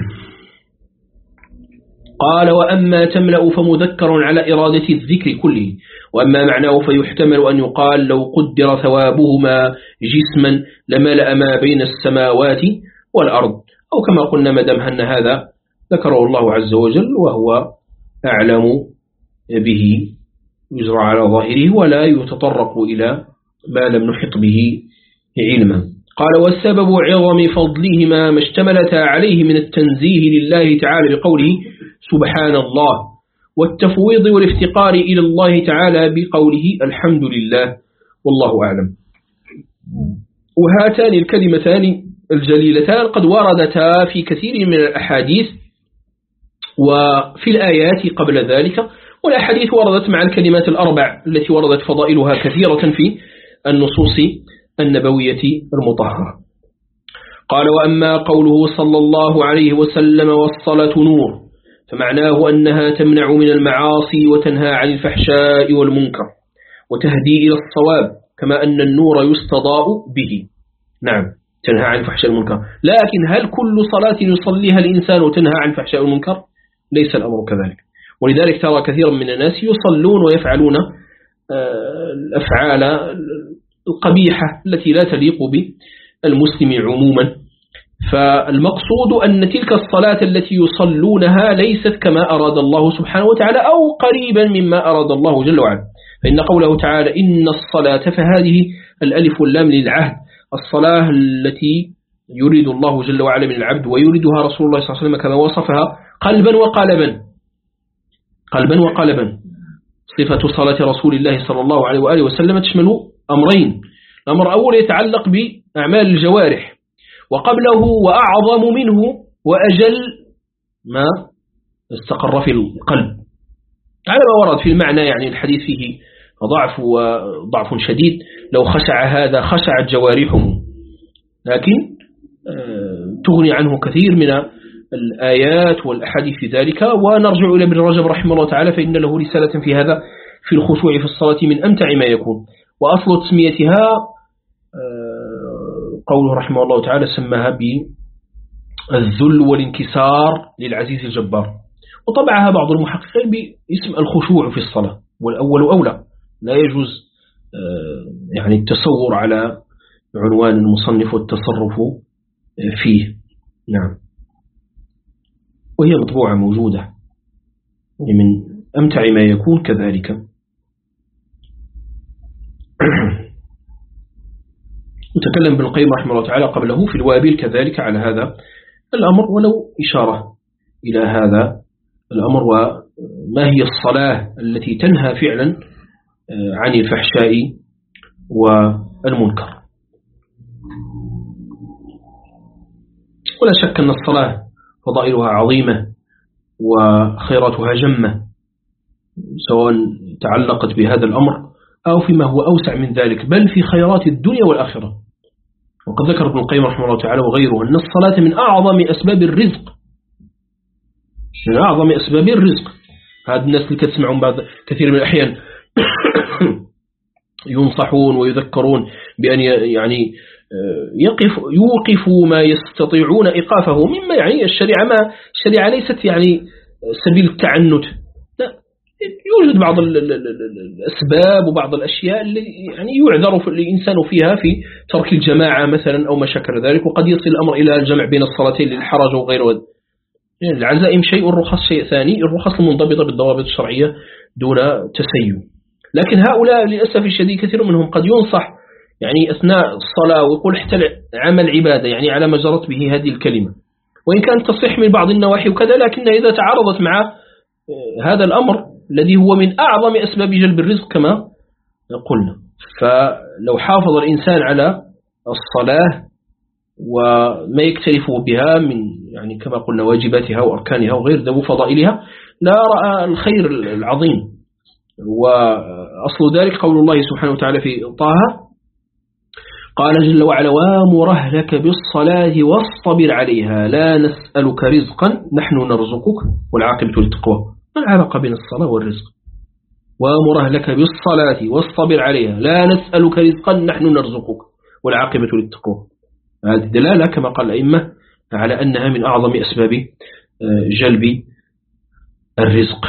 قال: وأما تملأ فمذكر على إرادة الذكر كله، وأما معناه فيحتمل أن يقال لو قدر ثوابهما جسما لملأ ما بين السماوات والأرض، أو كما قلنا مدام أن هذا ذكره الله عز وجل وهو أعلم به يزرع على ظاهره ولا يتطرق إلى ما لم نحط به علما. قال والسبب عظم فضلهما ما اشتملتا عليه من التنزيه لله تعالى بقوله سبحان الله، والتفويض والافتقار إلى الله تعالى بقوله الحمد لله، والله أعلم. وهاتان الكلمتان الجليلتان قد وردتا في كثير من الأحاديث وفي الآيات قبل ذلك، والأحاديث وردت مع الكلمات الأربع التي وردت فضائلها كثيرة في النصوص النبوية المطهرة. قال وأما قوله صلى الله عليه وسلم والصلاة نور، فمعناه أنها تمنع من المعاصي وتنهى عن الفحشاء والمنكر وتهدي إلى الصواب، كما أن النور يستضاء به. نعم، تنهى عن الفحشاء والمنكر، لكن هل كل صلاة يصليها الإنسان تنهى عن الفحشاء والمنكر؟ ليس الأمر كذلك. ولذلك ترى كثيرا من الناس يصلون ويفعلون الأفعال القبيحة التي لا تليق بالمسلم عموما. فالمقصود أن تلك الصلاة التي يصلونها ليست كما أراد الله سبحانه وتعالى أو قريبا مما أراد الله جل وعلا. فإن قوله تعالى إن الصلاة، فهذه الألف واللام للعهد، الصلاة التي يريد الله جل وعلا من العبد ويريدها رسول الله صلى الله عليه وسلم كما وصفها قلبا وقالبا، قلبا وقالبا. صفة صلاة رسول الله صلى الله عليه وآله وسلم تشمل أمرين. الأمر الأول يتعلق بأعمال الجوارح، وقبله وأعظم منه وأجل ما استقر في القلب على ما ورد في المعنى. يعني الحديث فيه ضعف وضعف شديد، لو خشع هذا خشعت جوارحه، لكن تغني عنه كثير من الآيات والأحاديث في ذلك. ونرجع إلى ابن رجب رحمه الله تعالى، فإن له رسالة في هذا في الخشوع في الصلاة من أمتع ما يكون. وأصل تسميتها قوله رحمه الله تعالى سماها بالذل والانكسار للعزيز الجبار، وطبعها بعض المحققين باسم الخشوع في الصلاة، والأول أولى. لا يجوز يعني التصور على عنوان المصنف والتصرف فيه. نعم، وهي مطبوعة موجودة من أمتع ما يكون كذلك. وتكلم ابن القيم رحمه الله تعالى قبله في الوابل كذلك على هذا الأمر، ولو إشارة إلى هذا الأمر وما هي الصلاة التي تنهى فعلا عن الفحشاء والمنكر. ولا شك أن الصلاة فضائلها عظيمة وخيراتها جمة، سواء تعلقت بهذا الأمر أو فيما هو أوسع من ذلك، بل في خيرات الدنيا والآخرة. وقد ذكر ابن القيم رحمه الله تعالى وغيره أن الصلاة من أعظم أسباب الرزق، من أعظم أسباب الرزق. هذا الناس اللي تسمعون بعض كثير من الأحيان ينصحون ويذكرون بأن يعني يقف يوقفوا ما يستطيعون إيقافه مما يعني الشريعة. ما الشريعة ليست يعني سبيل التعنت، لا، يوجد بعض الأسباب وبعض الأشياء اللي يعني يعذر الإنسان فيها في ترك الجماعة مثلا أو ما شكل ذلك، وقد يصل الأمر إلى الجمع بين الصلاتين للحرج وغير ذلك. يعني العزائم شيء، الرخص شيء ثاني، الرخص المنضبطة بالضوابط الشرعية دون تسيب. لكن هؤلاء للأسف الشديد كثير منهم قد ينصح يعني أثناء الصلاة ويقول احتل عمل عبادة، يعني على ما جرت به هذه الكلمة، وإن كانت تصح من بعض النواحي وكذا، لكن إذا تعارضت مع هذا الأمر الذي هو من أعظم أسباب جلب الرزق كما قلنا. فلو حافظ الإنسان على الصلاة وما يكترفه بها من يعني كما قلنا واجباتها وأركانها وغير ذو فضائلها، لا رأى الخير العظيم. وأصل ذلك قول الله سبحانه وتعالى في طه قال جل وعلا وامر أهلك بالصلاة واصطبر عليها لا نسألك رزقا نحن نرزقك والعاقبة للتقوى. ما العلاقة بين الصلاة والرزق؟ وامر أهلك بالصلاة واصطبر عليها لا نسألك رزقا نحن نرزقك والعاقبة للتقوى. هذه الدلالة كما قال الأئمة على أنها من أعظم أسباب جلب الرزق.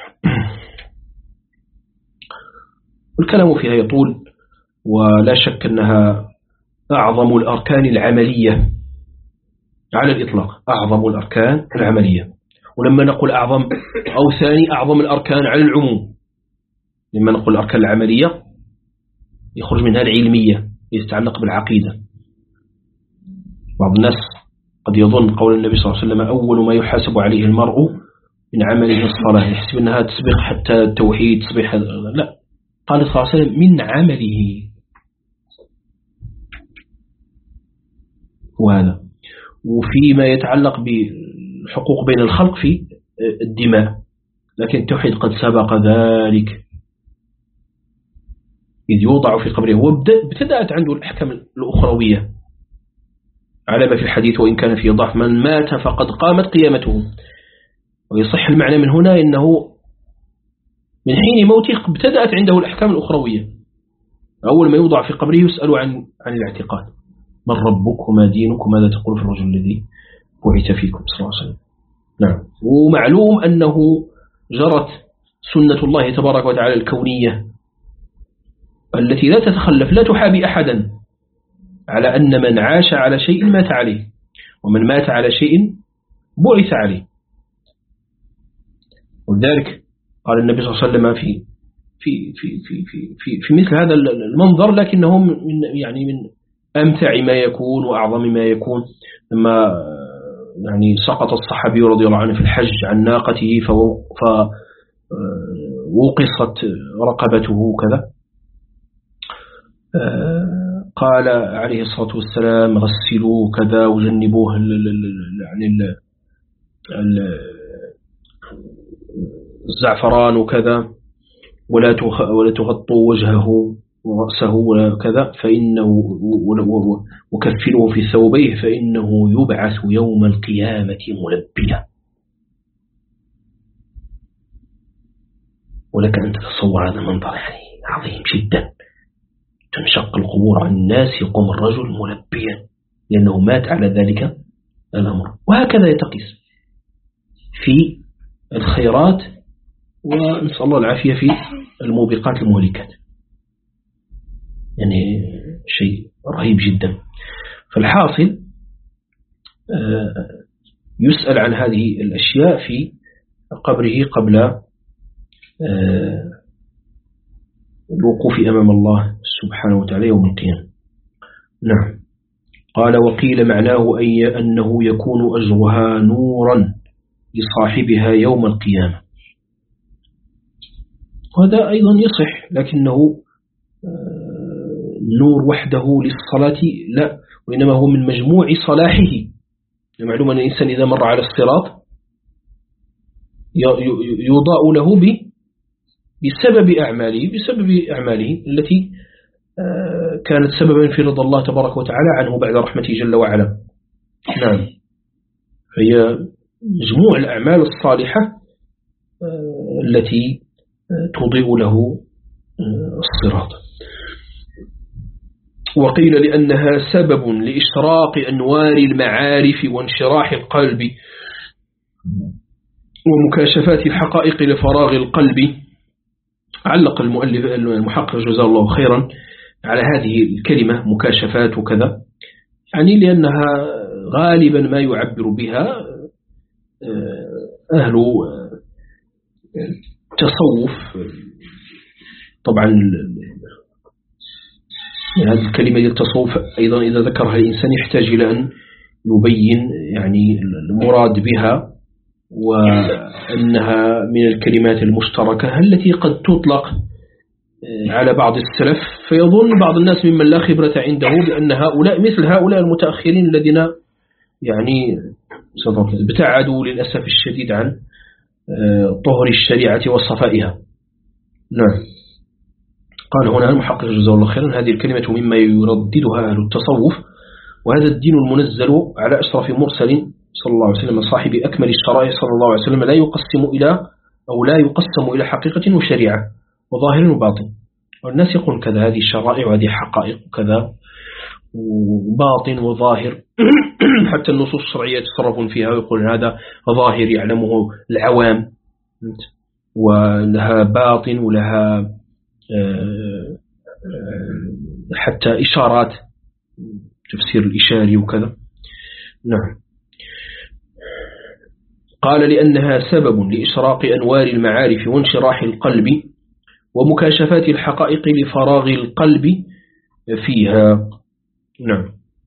والكلام فيها يطول، ولا شك أنها أعظم الأركان العملية على الإطلاق، أعظم الأركان العملية. ولما نقول أعظم أو ثاني أعظم الأركان على العموم، لما نقول الأركان العملية يخرج منها العلمية يتعلق بالعقيدة. بعض الناس قد يظن قول النبي صلى الله عليه وسلم أول ما يحاسب عليه المرء من عمله الصلاة، يحسب أنها تسبق حتى التوحيد تسبق، لا، قال صلى الله عليه وسلم من عمله. وهذا وفيما يتعلق بالحقوق بين الخلق في الدماء، لكن التوحيد قد سبق ذلك إذ يوضع في قبره، وابتدأت عنده الأحكام الأخروية على ما في الحديث وإن كان فيه ضعف: من مات فقد قامت قيامته. ويصح المعنى من هنا إنه من حين موته ابتدأت عنده الأحكام الأخروية. أول ما يوضع في قبره يسأل عن عن الاعتقاد: من ربك وما دينك وماذا تقول في الرجل الذي بعث فيكم صلى الله عليه وسلم. نعم. ومعلوم أنه جرت سنة الله تبارك وتعالى الكونية التي لا تتخلف لا تحابي أحدا، على أن من عاش على شيء مات عليه، ومن مات على شيء بعث عليه. ولذلك قال النبي صلى الله عليه وسلم في في في في في في, في مثل هذا المنظر، لكنه من يعني من أمتع ما يكون وأعظم ما يكون، لما يعني سقط الصحابي رضي الله عنه في الحج عن ناقته فوقصت رقبته كذا، قال عليه الصلاة والسلام: غسلوه كذا وجنبوه يعني الزعفران وكذا، ولا ولا تغطوا وجهه ورأسه ولا كذا، فإنه وكفنوه في ثوبيه فإنه يبعث يوم القيامة ملبيا. ولك أن تتصور هذا المنظر يعني عظيم جدا، تنشق القبور عن الناس، يقوم الرجل ملبيا لأنه مات على ذلك الأمر. وهكذا يتقيس في الخيرات، ونسأل الله العافية في الموبقات المهلكات، يعني شيء رهيب جدا. فالحاصل يسأل عن هذه الأشياء في قبره قبل الوقوف أمام الله سبحانه وتعالى يوم القيامة. نعم. قال: وقيل معناه أي أنه يكون أجرها نورا لصاحبها يوم القيامة. وهذا أيضا يصح، لكنه نور وحده للصلاة لا، وإنما هو من مجموع صلاحه. معلوم أن الإنسان إذا مر على الصراط يضاء له بسبب أعماله بسبب أعماله التي كانت سببا في رضا الله تبارك وتعالى عنه بعد رحمته جل وعلا. نعم. فهي مجموع الأعمال الصالحة التي تضيء له الصراط. وقيل لأنها سبب لإشراق أنوار المعارف وانشراح القلب ومكاشفات الحقائق لفراغ القلب. علق المؤلف المحقق جزاه الله خيرا على هذه الكلمة مكاشفات وكذا، يعني لأنها غالبا ما يعبر بها أهل التصوف. طبعا هذه الكلمة للتصوف أيضا إذا ذكرها الإنسان يحتاج إلى أن يبين يعني المراد بها، وأنها من الكلمات المشتركة التي قد تطلق على بعض السلف، فيظن بعض الناس ممن لا خبرة عنده بأن هؤلاء مثل هؤلاء المتأخرين الذين يعني ابتعدوا للأسف الشديد عن طهر الشريعة وصفائها. نعم. قال هنا المحقق جزاه الله خيرا: هذه الكلمة مما يرددها أهل التصوف، وهذا الدين المنزل على أشرف مرسل صلى الله عليه وسلم صاحب أكمل الشرائع صلى الله عليه وسلم لا يقسم إلى أو لا يقسم إلى حقيقة وشريعة وظاهر وباطن. والناس يقول كذا هذه الشرائع وهذه حقائق وكذا وباطن وظاهر حتى النصوص الشرعية تصرفون فيها ويقول هذا ظاهر يعلمه العوام، ولها باطن ولها حتى إشارات تفسير الإشاري وكذا. نعم. قال لأنها سبب لإشراق أنوار المعارف وانشراح القلب ومكاشفات الحقائق لفراغ القلب فيها. نعم.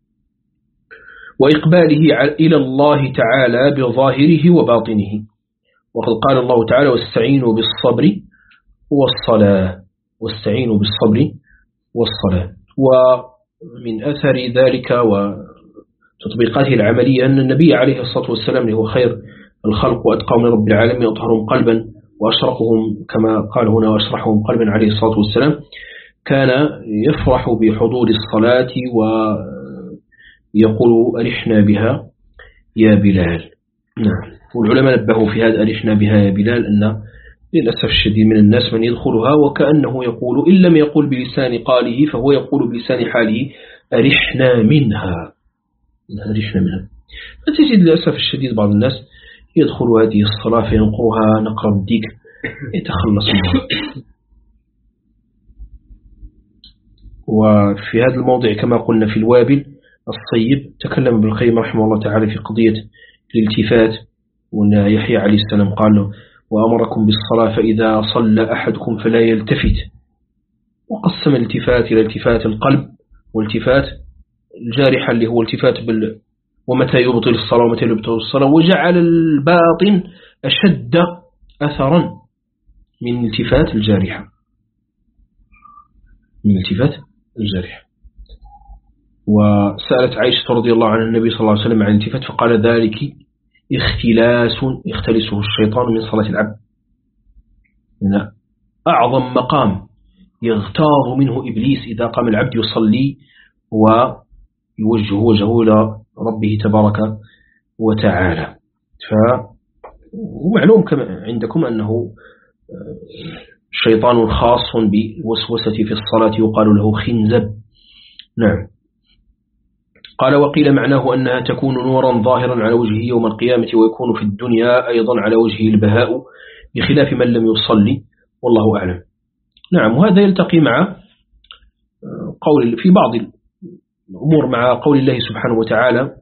وإقباله إلى الله تعالى بظاهره وباطنه، وقد قال الله تعالى واستعينوا بالصبر والصلاة، واستعينوا بالصبر والصلاة. ومن أثر ذلك وتطبيقاته العملية أن النبي عليه الصلاة والسلام هو خير الخلق وأتقاهم لرب العالمين وأطهرهم قلبا وأشرقهم كما قال هنا وأشرحهم قلبا عليه الصلاة والسلام، كان يفرح بحضور الصلاة ويقول أرحنا بها يا بلال. نعم. والعلماء نبهوا في هذا أرحنا بها يا بلال أن للأسف الشديد من الناس من يدخلها وكأنه يقول إن لم يقول بلسان قاله فهو يقول بلسان حاله أرحنا منها، أرحنا منها. فتجد للأسف الشديد بعض الناس يدخل هذه الصلاة فينقرها نقر الديك يتخلص منها. وفي هذا الموضع كما قلنا في الوابل الصيب تكلم ابن القيم رحمه الله تعالى في قضية الالتفات، وأن يحيى عليه السلام قال له وأمركم بالصلاة فإذا صلى أحدكم فلا يلتفت، وقسم الالتفات إلى التفات القلب والتفات الجارحة اللي هو التفات بال ومتى يبطل الصلاة ومتى يبطل الصلاة، وجعل الباطن أشد أثرا من التفات الجارحة من التفات الجارحة. وسألت عائشة رضي الله عنها النبي صلى الله عليه وسلم عن الالتفات فقال ذلك اختلاس يختلسه الشيطان من صلاة العبد، يعني أعظم مقام يغتاظ منه إبليس إذا قام العبد يصلي ويوجه وجهه إلى ربه تبارك وتعالى. ومعلوم كما عندكم أنه شيطان خاص بالوسوسة في الصلاة يقال له خنزب. نعم. قال وقيل معناه أنها تكون نورا ظاهرا على وجهه يوم القيامة ويكون في الدنيا أيضا على وجهه البهاء بخلاف من لم يصلي، والله أعلم. نعم. وهذا يلتقي مع قول في بعض الأمور مع قول الله سبحانه وتعالى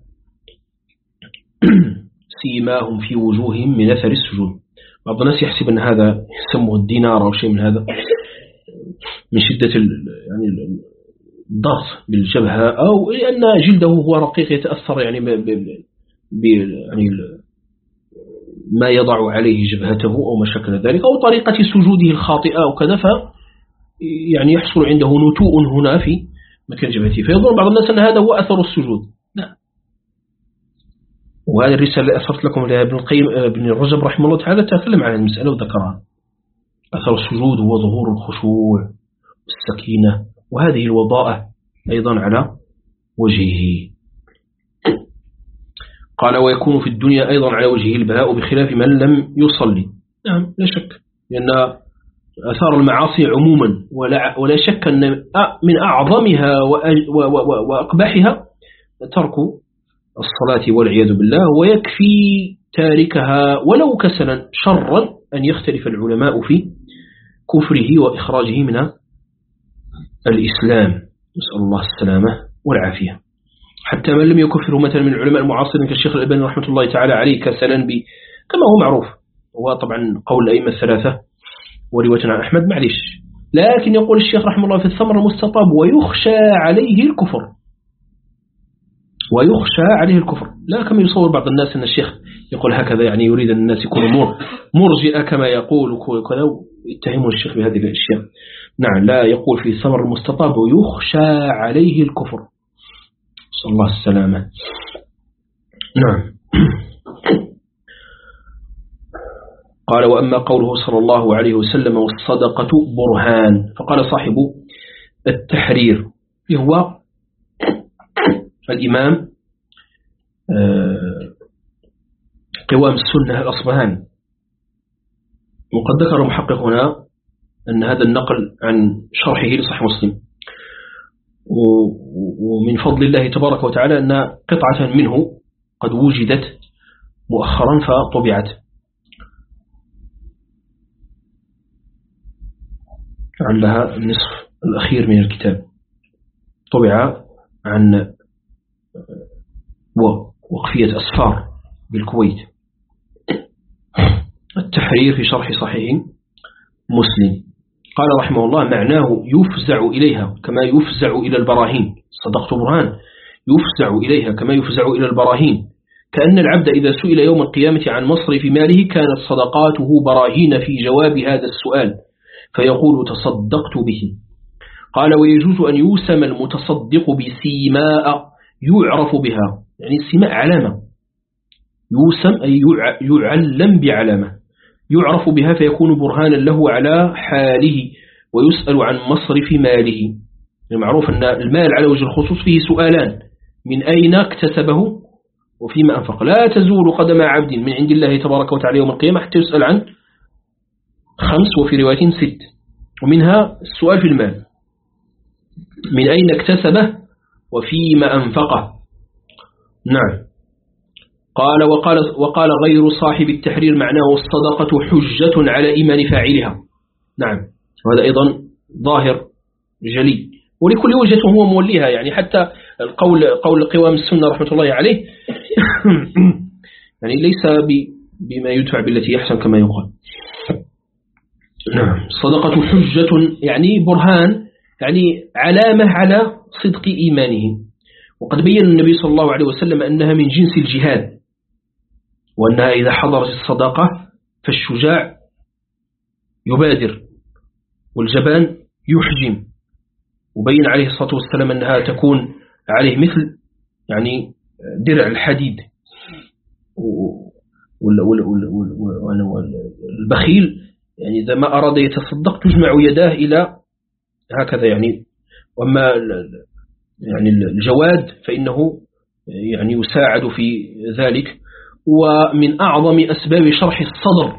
سيماهم في وجوههم من أثر السجود. بعض الناس يحسب أن هذا يسمه الدينار أو شيء من هذا من شدة يعني الضغط بالجبهة أو لأن جلده هو رقيق يتأثر يعني ب يعني ما يضع عليه جبهته أو ما شكل ذلك أو طريقة سجوده الخاطئة أو كذا، ف يعني يحصل عنده نتوء هنا في مكان جبهته، فيظن بعض الناس أن هذا هو أثر السجود. لا. وهذه الرسالة اللي أثرت لكم لها ابن القيم ابن رجب رحمه الله تعالى تكلم عن المسألة وذكرها. أثر السجود هو ظهور الخشوع والسكينة وهذه الوضاءة أيضا على وجهه. قال ويكون في الدنيا أيضا على وجهه البهاء بخلاف من لم يصلي. نعم لا شك، لأن أثار المعاصي عموما ولا, ولا شك أن من أعظمها وأقبحها ترك الصلاة والعياذ بالله، ويكفي تاركها ولو كسلا شرا أن يختلف العلماء في كفره وإخراجه من الإسلام، نسأل الله السلامة والعافية. حتى من لم يكفره مثلا من العلماء المعاصرين كالشيخ الألباني رحمة الله تعالى عليه كسلا ب كما هو معروف، هو طبعا قول الأئمة الثلاثة ورواية عن أحمد معلش، لكن يقول الشيخ رحمه الله في الثمر المستطاب ويخشى عليه الكفر، ويخشى عليه الكفر، لا كما يصور بعض الناس أن الشيخ يقول هكذا يعني يريد أن الناس يكونوا مرجئة كما يقول وكذا يتهمون الشيخ بهذه الأشياء. نعم لا، يقول في الثمر المستطاب ويخشى عليه الكفر، صلى الله السلامة. نعم. قال وأما قوله صلى الله عليه وسلم والصدقة برهان، فقال صاحب التحرير هو الإمام قوام السنة الأصبهاني، وقد ذكر محقق هنا أن هذا النقل عن شرحه لصحيح مسلم، ومن فضل الله تبارك وتعالى أن قطعة منه قد وجدت مؤخرا فطبعت لعلها النصف الأخير من الكتاب، طبع عن وقفية أسفار بالكويت. التحرير في شرح صحيح مسلم. قال رحمه الله: معناه يفزع إليها كما يفزع إلى البراهين. صدقت برهان يفزع إليها كما يفزع إلى البراهين، كأن العبد إذا سئل يوم القيامة عن مصرف ماله كانت صدقاته براهين في جواب هذا السؤال فيقول تصدقت به. قال: ويجوز أن يوسم المتصدق بسيماء يعرف بها، يعني السيماء علامة، يوسم أي يعلم بعلامة يعرف بها فيكون برهانا له على حاله ويسأل عن مصرف ماله. المعروف أن المال على وجه الخصوص فيه سؤالان: من أين اكتسبه وفيما أنفق. لا تزول قدم عبد من عند الله تبارك وتعالى يوم القيامة حتى يسأل عن خمس، وفي رواية ست، ومنها السؤال في المال: من أين اكتسبه وفيما أنفقه. نعم. قال وقال, وقال غير صاحب التحرير معناه الصدقة حجة على إيمان فاعلها. نعم، وهذا أيضا ظاهر جلي، ولكل وجهة هو موليها، يعني حتى القول قول قوام السنة رحمة الله عليه يعني ليس بما يدفع بالتي يحسن كما يقال. نعم، الصدقة حجة يعني برهان، يعني علامة على صدق إيمانه. وقد بين النبي صلى الله عليه وسلم أنها من جنس الجهاد، وأنها إذا حضرت الصدقة فالشجاع يبادر والجبان يحجم. وبين عليه الصلاة والسلام أنها تكون عليه مثل يعني درع الحديد، والبخيل يعني إذا ما أراد يتصدق تجمع يداه إلى هكذا يعني. وأما يعني الجواد فإنه يعني يساعد في ذلك. ومن أعظم أسباب شرح الصدر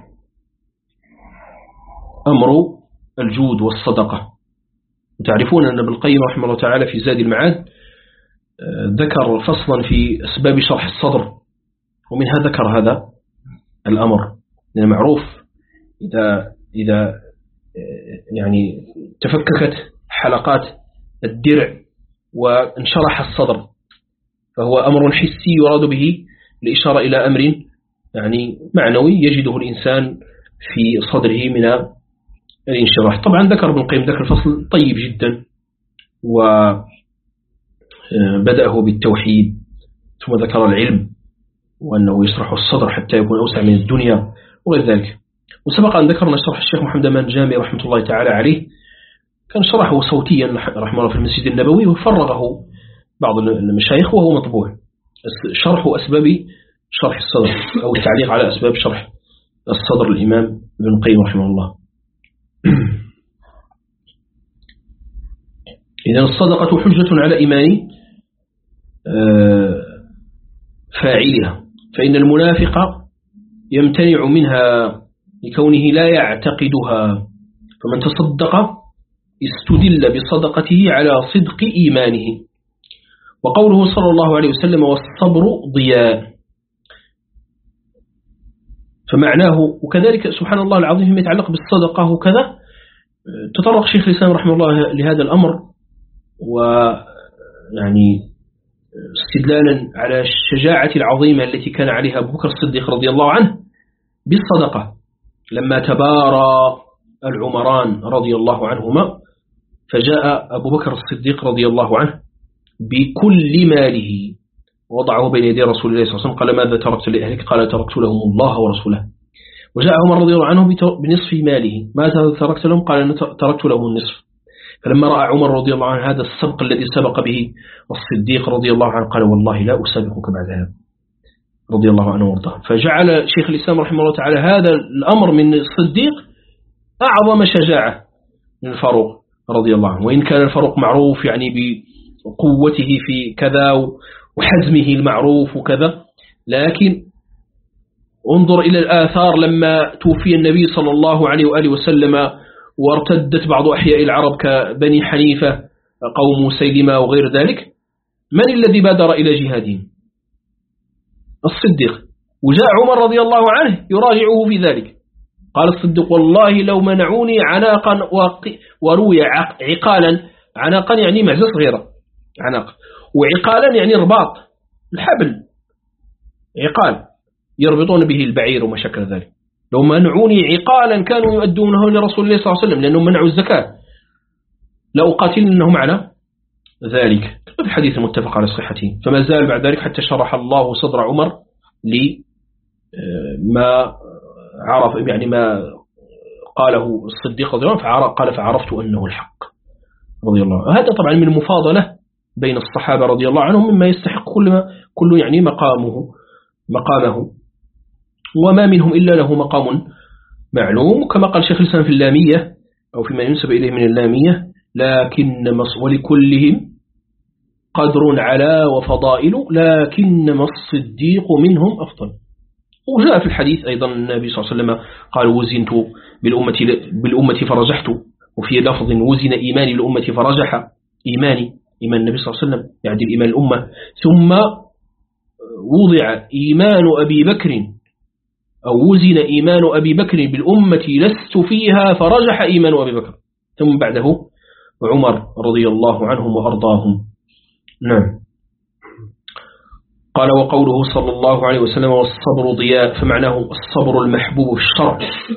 أمر الجود والصدقة. وتعرفون أن ابن القيم رحمه الله تعالى في زاد المعاد ذكر فصلا في أسباب شرح الصدر، ومنها ذكر هذا الأمر. يعني معروف إذا إذا يعني تفككت حلقات الدرع وانشرح الصدر فهو أمر حسي يراد به الإشارة إلى أمر يعني معنوي يجده الإنسان في صدره من الانشراح. طبعا ذكر ابن القيم ذكر الفصل طيب جدا، وبدأه بالتوحيد ثم ذكر العلم وأنه يشرح الصدر حتى يكون أوسع من الدنيا وغير ذلك. وسبق أن ذكرنا شرح الشيخ محمد أمان جامي رحمة الله تعالى عليه، كان شرحه صوتيا رحمه الله في المسجد النبوي وفرغه بعض المشايخ وهو مطبوع، شرح أسباب شرح الصدر أو التعليق على أسباب شرح الصدر الإمام ابن القيم رحمه الله. إذن الصدقة حجة على إيمان فاعلها، فإن المنافق يمتنع منها لكونه لا يعتقدها، فمن تصدق استدل بصدقته على صدق إيمانه. وقوله صلى الله عليه وسلم والصبر ضياء، فمعناه وكذلك سبحان الله العظيم فيما يتعلق بالصدقة وكذا تطرق شيخ الإسلام رحمه الله لهذا الأمر، ويعني استدلالا على الشجاعة العظيمة التي كان عليها أبو بكر الصديق رضي الله عنه بالصدقة لما تبارى العمران رضي الله عنهما، فجاء أبو بكر الصديق رضي الله عنه بكل ماله ووضعه بين يدي رسول الله صلى الله عليه وسلم، قال ماذا تركت لأهلك؟ قال تركت لهم الله ورسوله. وجاء عمر رضي الله عنه بنصف ماله، ماذا تركت لهم؟ قال تركت لهم النصف. فلما رأى عمر رضي الله عنه هذا السبق الذي سبق به الصديق رضي الله عنه قال والله لا أسابقك بعد هذا رضي الله عنه وارضاه. فجعل شيخ الإسلام رحمه الله تعالى هذا الأمر من الصديق أعظم شجاعة من الفاروق رضي الله عنه، وإن كان الفاروق معروف يعني بقوته في كذا وحزمه المعروف وكذا، لكن انظر إلى الآثار لما توفي النبي صلى الله عليه وآله وسلم وارتدت بعض أحياء العرب كبني حنيفة قوم مسيلمة وغير ذلك، من الذي بادر إلى جهادهم؟ الصديق. وجاء عمر رضي الله عنه يراجعه في ذلك، قال الصديق والله لو منعوني عناقا وروي عقالا، عناقا يعني معزة صغيرة عناق، وعقالا يعني رباط الحبل عقال يربطون به البعير وما شكل ذلك، لو منعوني عقالا كانوا يؤدونه لرسول الله صلى الله عليه وسلم لأنهم منعوا الزكاة لأقاتلنهم على ذلك. في الحديث المتفق على صحته. فما زال بعد ذلك حتى شرح الله صدر عمر لما عرف يعني ما قاله الصديق رضي الله عنه قال فعرفت أنه الحق رضي الله عنه. هذا طبعا من المفاضلة بين الصحابة رضي الله عنهم مما يستحق كل ما كل يعني مقامه مقامه وما منهم إلا له مقام معلوم كما قال شيخ الإسلام في اللامية أو فيما ينسب إليه من اللامية لكن ولكلهم قدر على وفضائل لكنما الصديق منهم أفضل. وجاء في الحديث أيضا النبي صلى الله عليه وسلم قال وزنت بالأمة, بالأمة فرجحت وفي لفظ وزن إيماني بالأمة فرجح إيماني إيمان النبي صلى الله عليه وسلم يعني الإيمان الأمة ثم وضع إيمان أبي بكر أو وزن إيمان أبي بكر بالأمة لست فيها فرجح إيمان أبي بكر ثم بعده عمر رضي الله عنهم وأرضاهم. نعم. قال وقوله صلى الله عليه وسلم والصبر ضياء فمعناه الصبر المحبوب في الشرع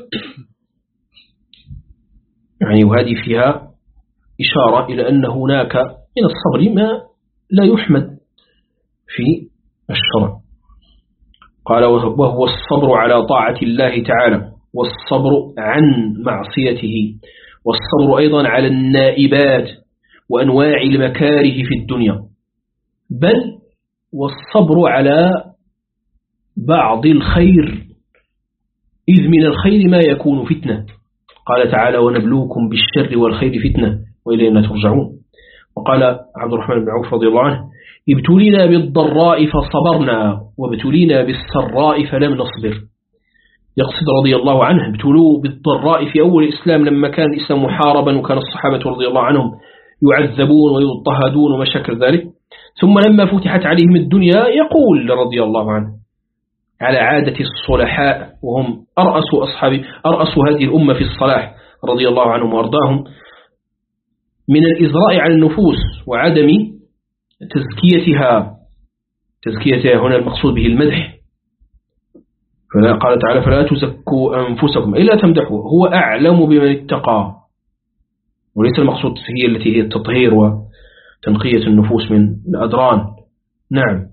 يعني وهذه فيها إشارة إلى أن هناك من الصبر ما لا يحمد في الشرع. قال وهو الصبر على طاعة الله تعالى والصبر عن معصيته والصبر أيضا على النائبات وأنواع المكاره في الدنيا بل والصبر على بعض الخير إذ من الخير ما يكون فتنة. قال تعالى ونبلوكم بالشر والخير فتنة وإلينا ترجعون. وقال عبد الرحمن بن عوف رضي الله عنه ابتلينا بالضراء فصبرنا وابتلينا بالسراء فلم نصبر. يقصد رضي الله عنه ابتلوا بالضراء في أول الإسلام لما كان الإسلام محاربا وكان الصحابة رضي الله عنهم يعذبون ويضطهدون وما شكل ذلك ثم لما فتحت عليهم الدنيا يقول رضي الله عنه على عادة الصلحاء وهم أرأس أصحاب أرأس هذه الأمة في الصلاح رضي الله عنهم وأرضاهم من الإزراء على النفوس وعدم تزكيتها تزكيتها هنا المقصود به المدح. فلا قال تعالى فلا تزكوا أنفسكم إلا تمدحوا هو أعلم بمن اتقى وليس المقصود هي التي هي التطهير وتنقية النفوس من الأدران. نعم.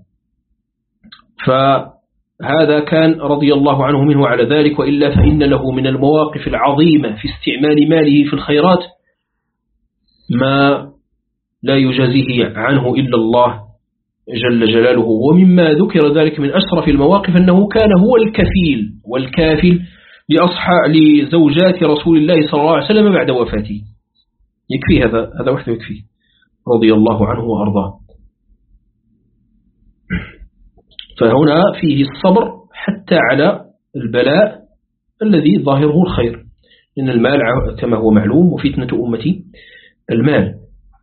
فهذا كان رضي الله عنه منه على ذلك وإلا فإن له من المواقف العظيمة في استعمال ماله في الخيرات ما لا يجازيه عنه إلا الله جل جلاله. ومما ذكر ذلك من أشرف المواقف أنه كان هو الكفيل والكافل لأصحاب لزوجات رسول الله صلى الله عليه وسلم بعد وفاته. يكفي هذا هذا وحده يكفي رضي الله عنه وأرضاه. فهنا فيه الصبر حتى على البلاء الذي ظاهره الخير إن المال كما هو معلوم وفتنة أمتي المال.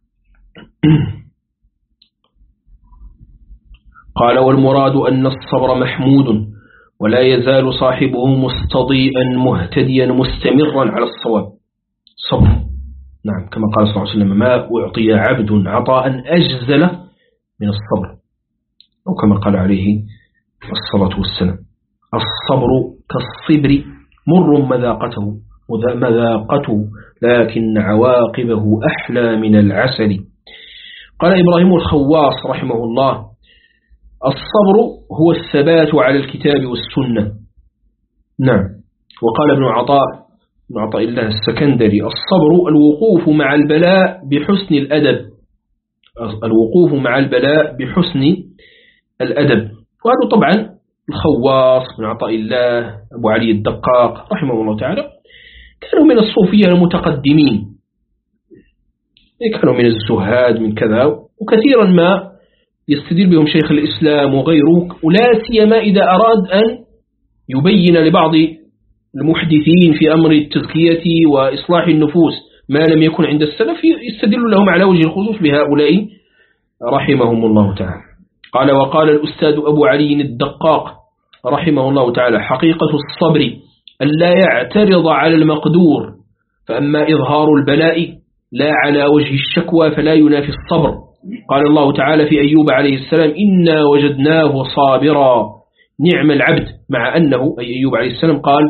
قال والمراد أن الصبر محمود ولا يزال صاحبه مستضيئا مهتديا مستمرا على الصواب. صبر نعم كما قال صلى الله عليه وسلم ما أعطي عبد عطاء أجزل من الصبر أو كما قال عليه الصلاة والسلام الصبر كالصبر مر مذاقته مذاقته لكن عواقبه أحلى من العسل. قال إبراهيم الخواص رحمه الله الصبر هو الثبات على الكتاب والسنة. نعم. وقال ابن عطاء ابن عطاء الله السكندري الصبر الوقوف مع البلاء بحسن الأدب الوقوف مع البلاء بحسن الأدب. وهذا طبعا الخواص ابن عطاء الله أبو علي الدقاق رحمه الله تعالى كانوا من الصوفية المتقدمين كانوا من الزهاد من كذا وكثيرا ما يستدل بهم شيخ الإسلام وغيره ولا سيما إذا أراد أن يبين لبعض المحدثين في أمر التزكية وإصلاح النفوس ما لم يكن عند السلف يستدل لهم على وجه الخصوص بهؤلاء رحمهم الله تعالى. قال وقال الأستاذ أبو علي الدقاق رحمه الله تعالى حقيقة الصبر أن لا يعترض على المقدور فأما إظهار البلاء لا على وجه الشكوى فلا ينافي الصبر. قال الله تعالى في أيوب عليه السلام إنا وجدناه صابرا نعم العبد مع أنه أي أيوب عليه السلام قال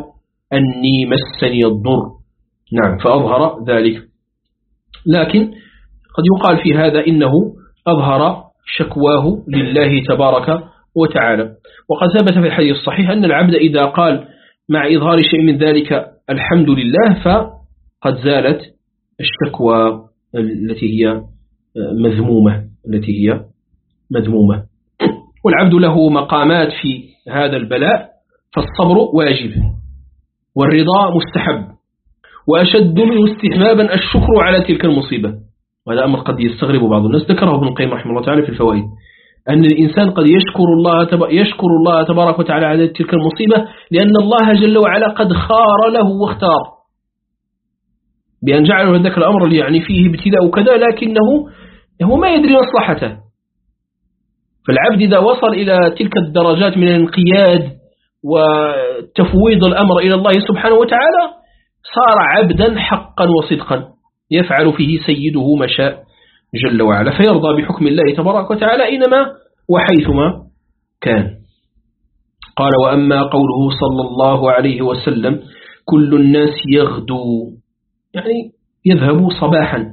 أني مسني الضر. نعم، فأظهر ذلك. لكن قد يقال في هذا إنه أظهر شكواه لله تبارك وتعالى. وقد ثبت في الحديث الصحيح أن العبد إذا قال مع إظهار شيء من ذلك الحمد لله فقد زالت الشكوى التي هي مذمومة التي هي مذمومة. والعبد له مقامات في هذا البلاء، فالصبر واجب، والرضا مستحب، وأشد منه استحبابا الشكر على تلك المصيبة. وهذا أمر قد يستغرب بعض الناس، ذكره ابن القيم رحمه الله تعالى في الفوائد، أن الإنسان قد يشكر الله تب... يشكر الله تبارك وتعالى على تلك المصيبة لأن الله جل وعلا قد خار له واختار بأن جعله ذلك الأمر اللي يعني فيه ابتلاء وكذا، لكنه هو ما يدري مصلحته. فالعبد إذا وصل إلى تلك الدرجات من الانقياد وتفويض الأمر إلى الله سبحانه وتعالى صار عبدا حقا وصدقا يفعل فيه سيده ما شاء جل وعلا، فيرضى بحكم الله تبارك وتعالى إنما وحيثما كان. قال: وأما قوله صلى الله عليه وسلم كل الناس يغدو، يعني يذهب صباحا،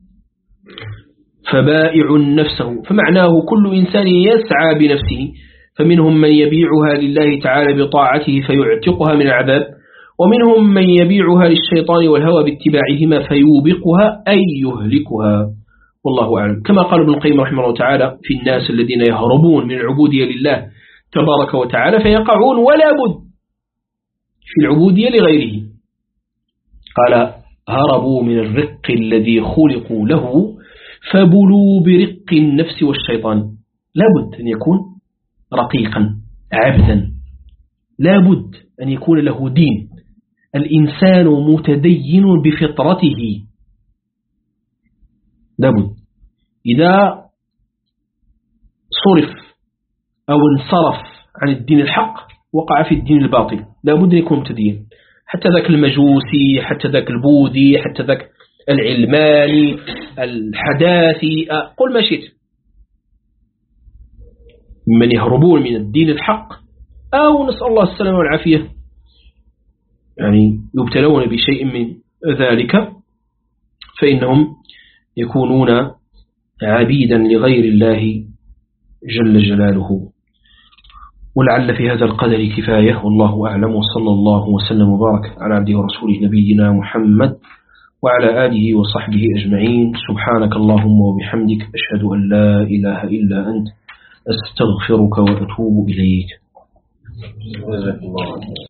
فبائع نفسه، فمعناه كل إنسان يسعى بنفسه، فمنهم من يبيعها لله تعالى بطاعته فيعتقها من العذاب، ومنهم من يبيعها للشيطان والهوى باتباعهما فيوبقها أي يهلكها، والله أعلم. كما قال ابن القيم رحمه الله تعالى في الناس الذين يهربون من العبودية لله تبارك وتعالى فيقعون ولا بد في العبودية لغيره. قال: هربوا من الرق الذي خلقوا له فبلوا برق النفس والشيطان. لا بد أن يكون رقيقا عبدا، لا بد أن يكون له دين. الإنسان متدين بفطرته، لا بد. إذا صرف أو انصرف عن الدين الحق وقع في الدين الباطل، لا بد أن يكون متدين. حتى ذاك المجوسي، حتى ذاك البوذي، حتى ذاك العلماني الحداثي، قل ما شئت، من يهربون من الدين الحق أو نسأل الله السلامة والعافية يعني يبتلون بشيء من ذلك، فإنهم يكونون عبيدا لغير الله جل جلاله. ولعل في هذا القدر كفاية، والله أعلم، وصلى الله وسلم وبارك على عبده ورسوله نبينا محمد وعلى آله وصحبه أجمعين. سبحانك اللهم وبحمدك، أشهد أن لا إله إلا أنت، أستغفرك وأتوب إليك.